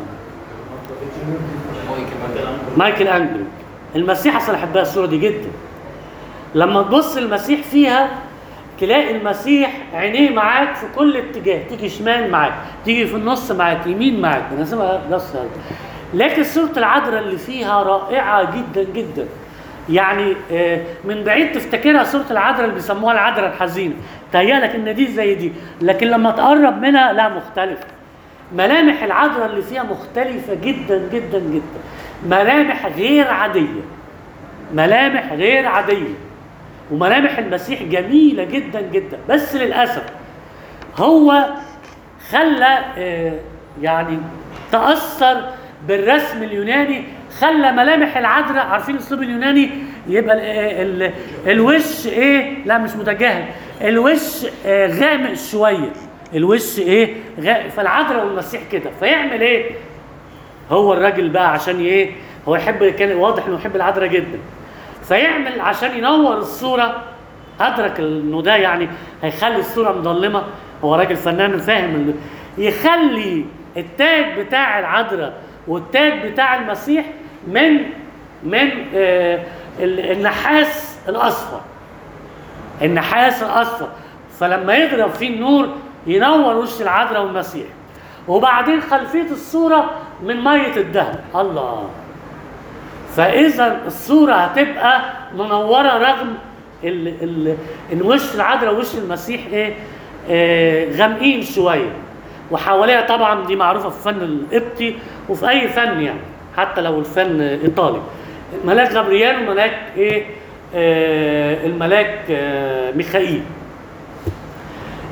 مايكل انجلو. المسيح اصلا احبها الصوره دي جدا. لما تبص المسيح فيها تلاقي المسيح عينيه معاك في كل اتجاه، تيجي شمال معاك، تيجي في النص معاك، يمين معاك، بنسميها نص هذا. لكن صورة العذراء اللي فيها رائعة جدا جدا. يعني آه، من بعيد تفتكرها صورة العذراء اللي بيسموها العذراء الحزينة، تهيألك ان دي زي دي، لكن لما تقرب منها لا، مختلفة. ملامح العذراء اللي فيها مختلفة جدا جدا جدا، ملامح غير عادية، ملامح غير عادية. وملامح المسيح جميلة جدا جدا، بس للأسف هو خلى آه، يعني تأثر بالرسم اليوناني، خلى ملامح العذراء، عارفين الأسلوب اليوناني يبقى ال ال الوش ايه؟ لا مش متجاهل، الوش آه، غامق شوية، الوش ايه؟ غامق. فالعذراء والمسيح كده، فيعمل ايه؟ هو الراجل بقى عشان ايه؟ هو يحب، كان واضح انه يحب العذراء جدا، فيعمل عشان ينور الصورة، أدرك إنه ده يعني هيخلي الصورة مظلمة. هو راجل فنان فاهم إنه يخلي التاج بتاع العذراء والتاج بتاع المسيح من من آه النحاس الأصفر، النحاس الأصفر. فلما يضرب فيه النور ينور وش العذراء والمسيح، وبعدين خلفية الصورة من مية الذهب. الله! فاذا الصوره هتبقى منوره رغم ال ال ان وش العذراء ووش المسيح ايه؟ آه غامقين شويه. وحواليها طبعا دي معروفه في الفن القبطي وفي اي فن يعني، حتى لو الفن ايطالي. ملاك غبريال وملاك ايه؟ آه الملاك آه ميخائيل.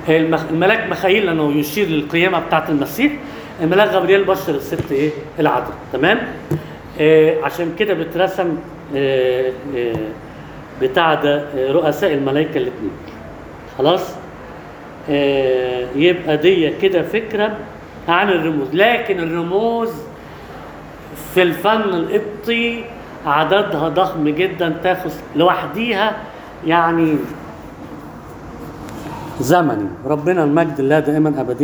المخ... الملاك مخيل لانه يشير للقيامه بتاعت المسيح. الملاك غبريل بشر الست ايه العذراء. تمام. آه عشان كده بترسم آه آه بتاع ده آه رؤساء الملائكه الاثنين. خلاص. آه يبقى دي كده فكره عن الرموز. لكن الرموز في الفن القبطي عددها ضخم جدا، تاخذ لوحديها يعني زمني. ربنا المجد لله دائما ابديا.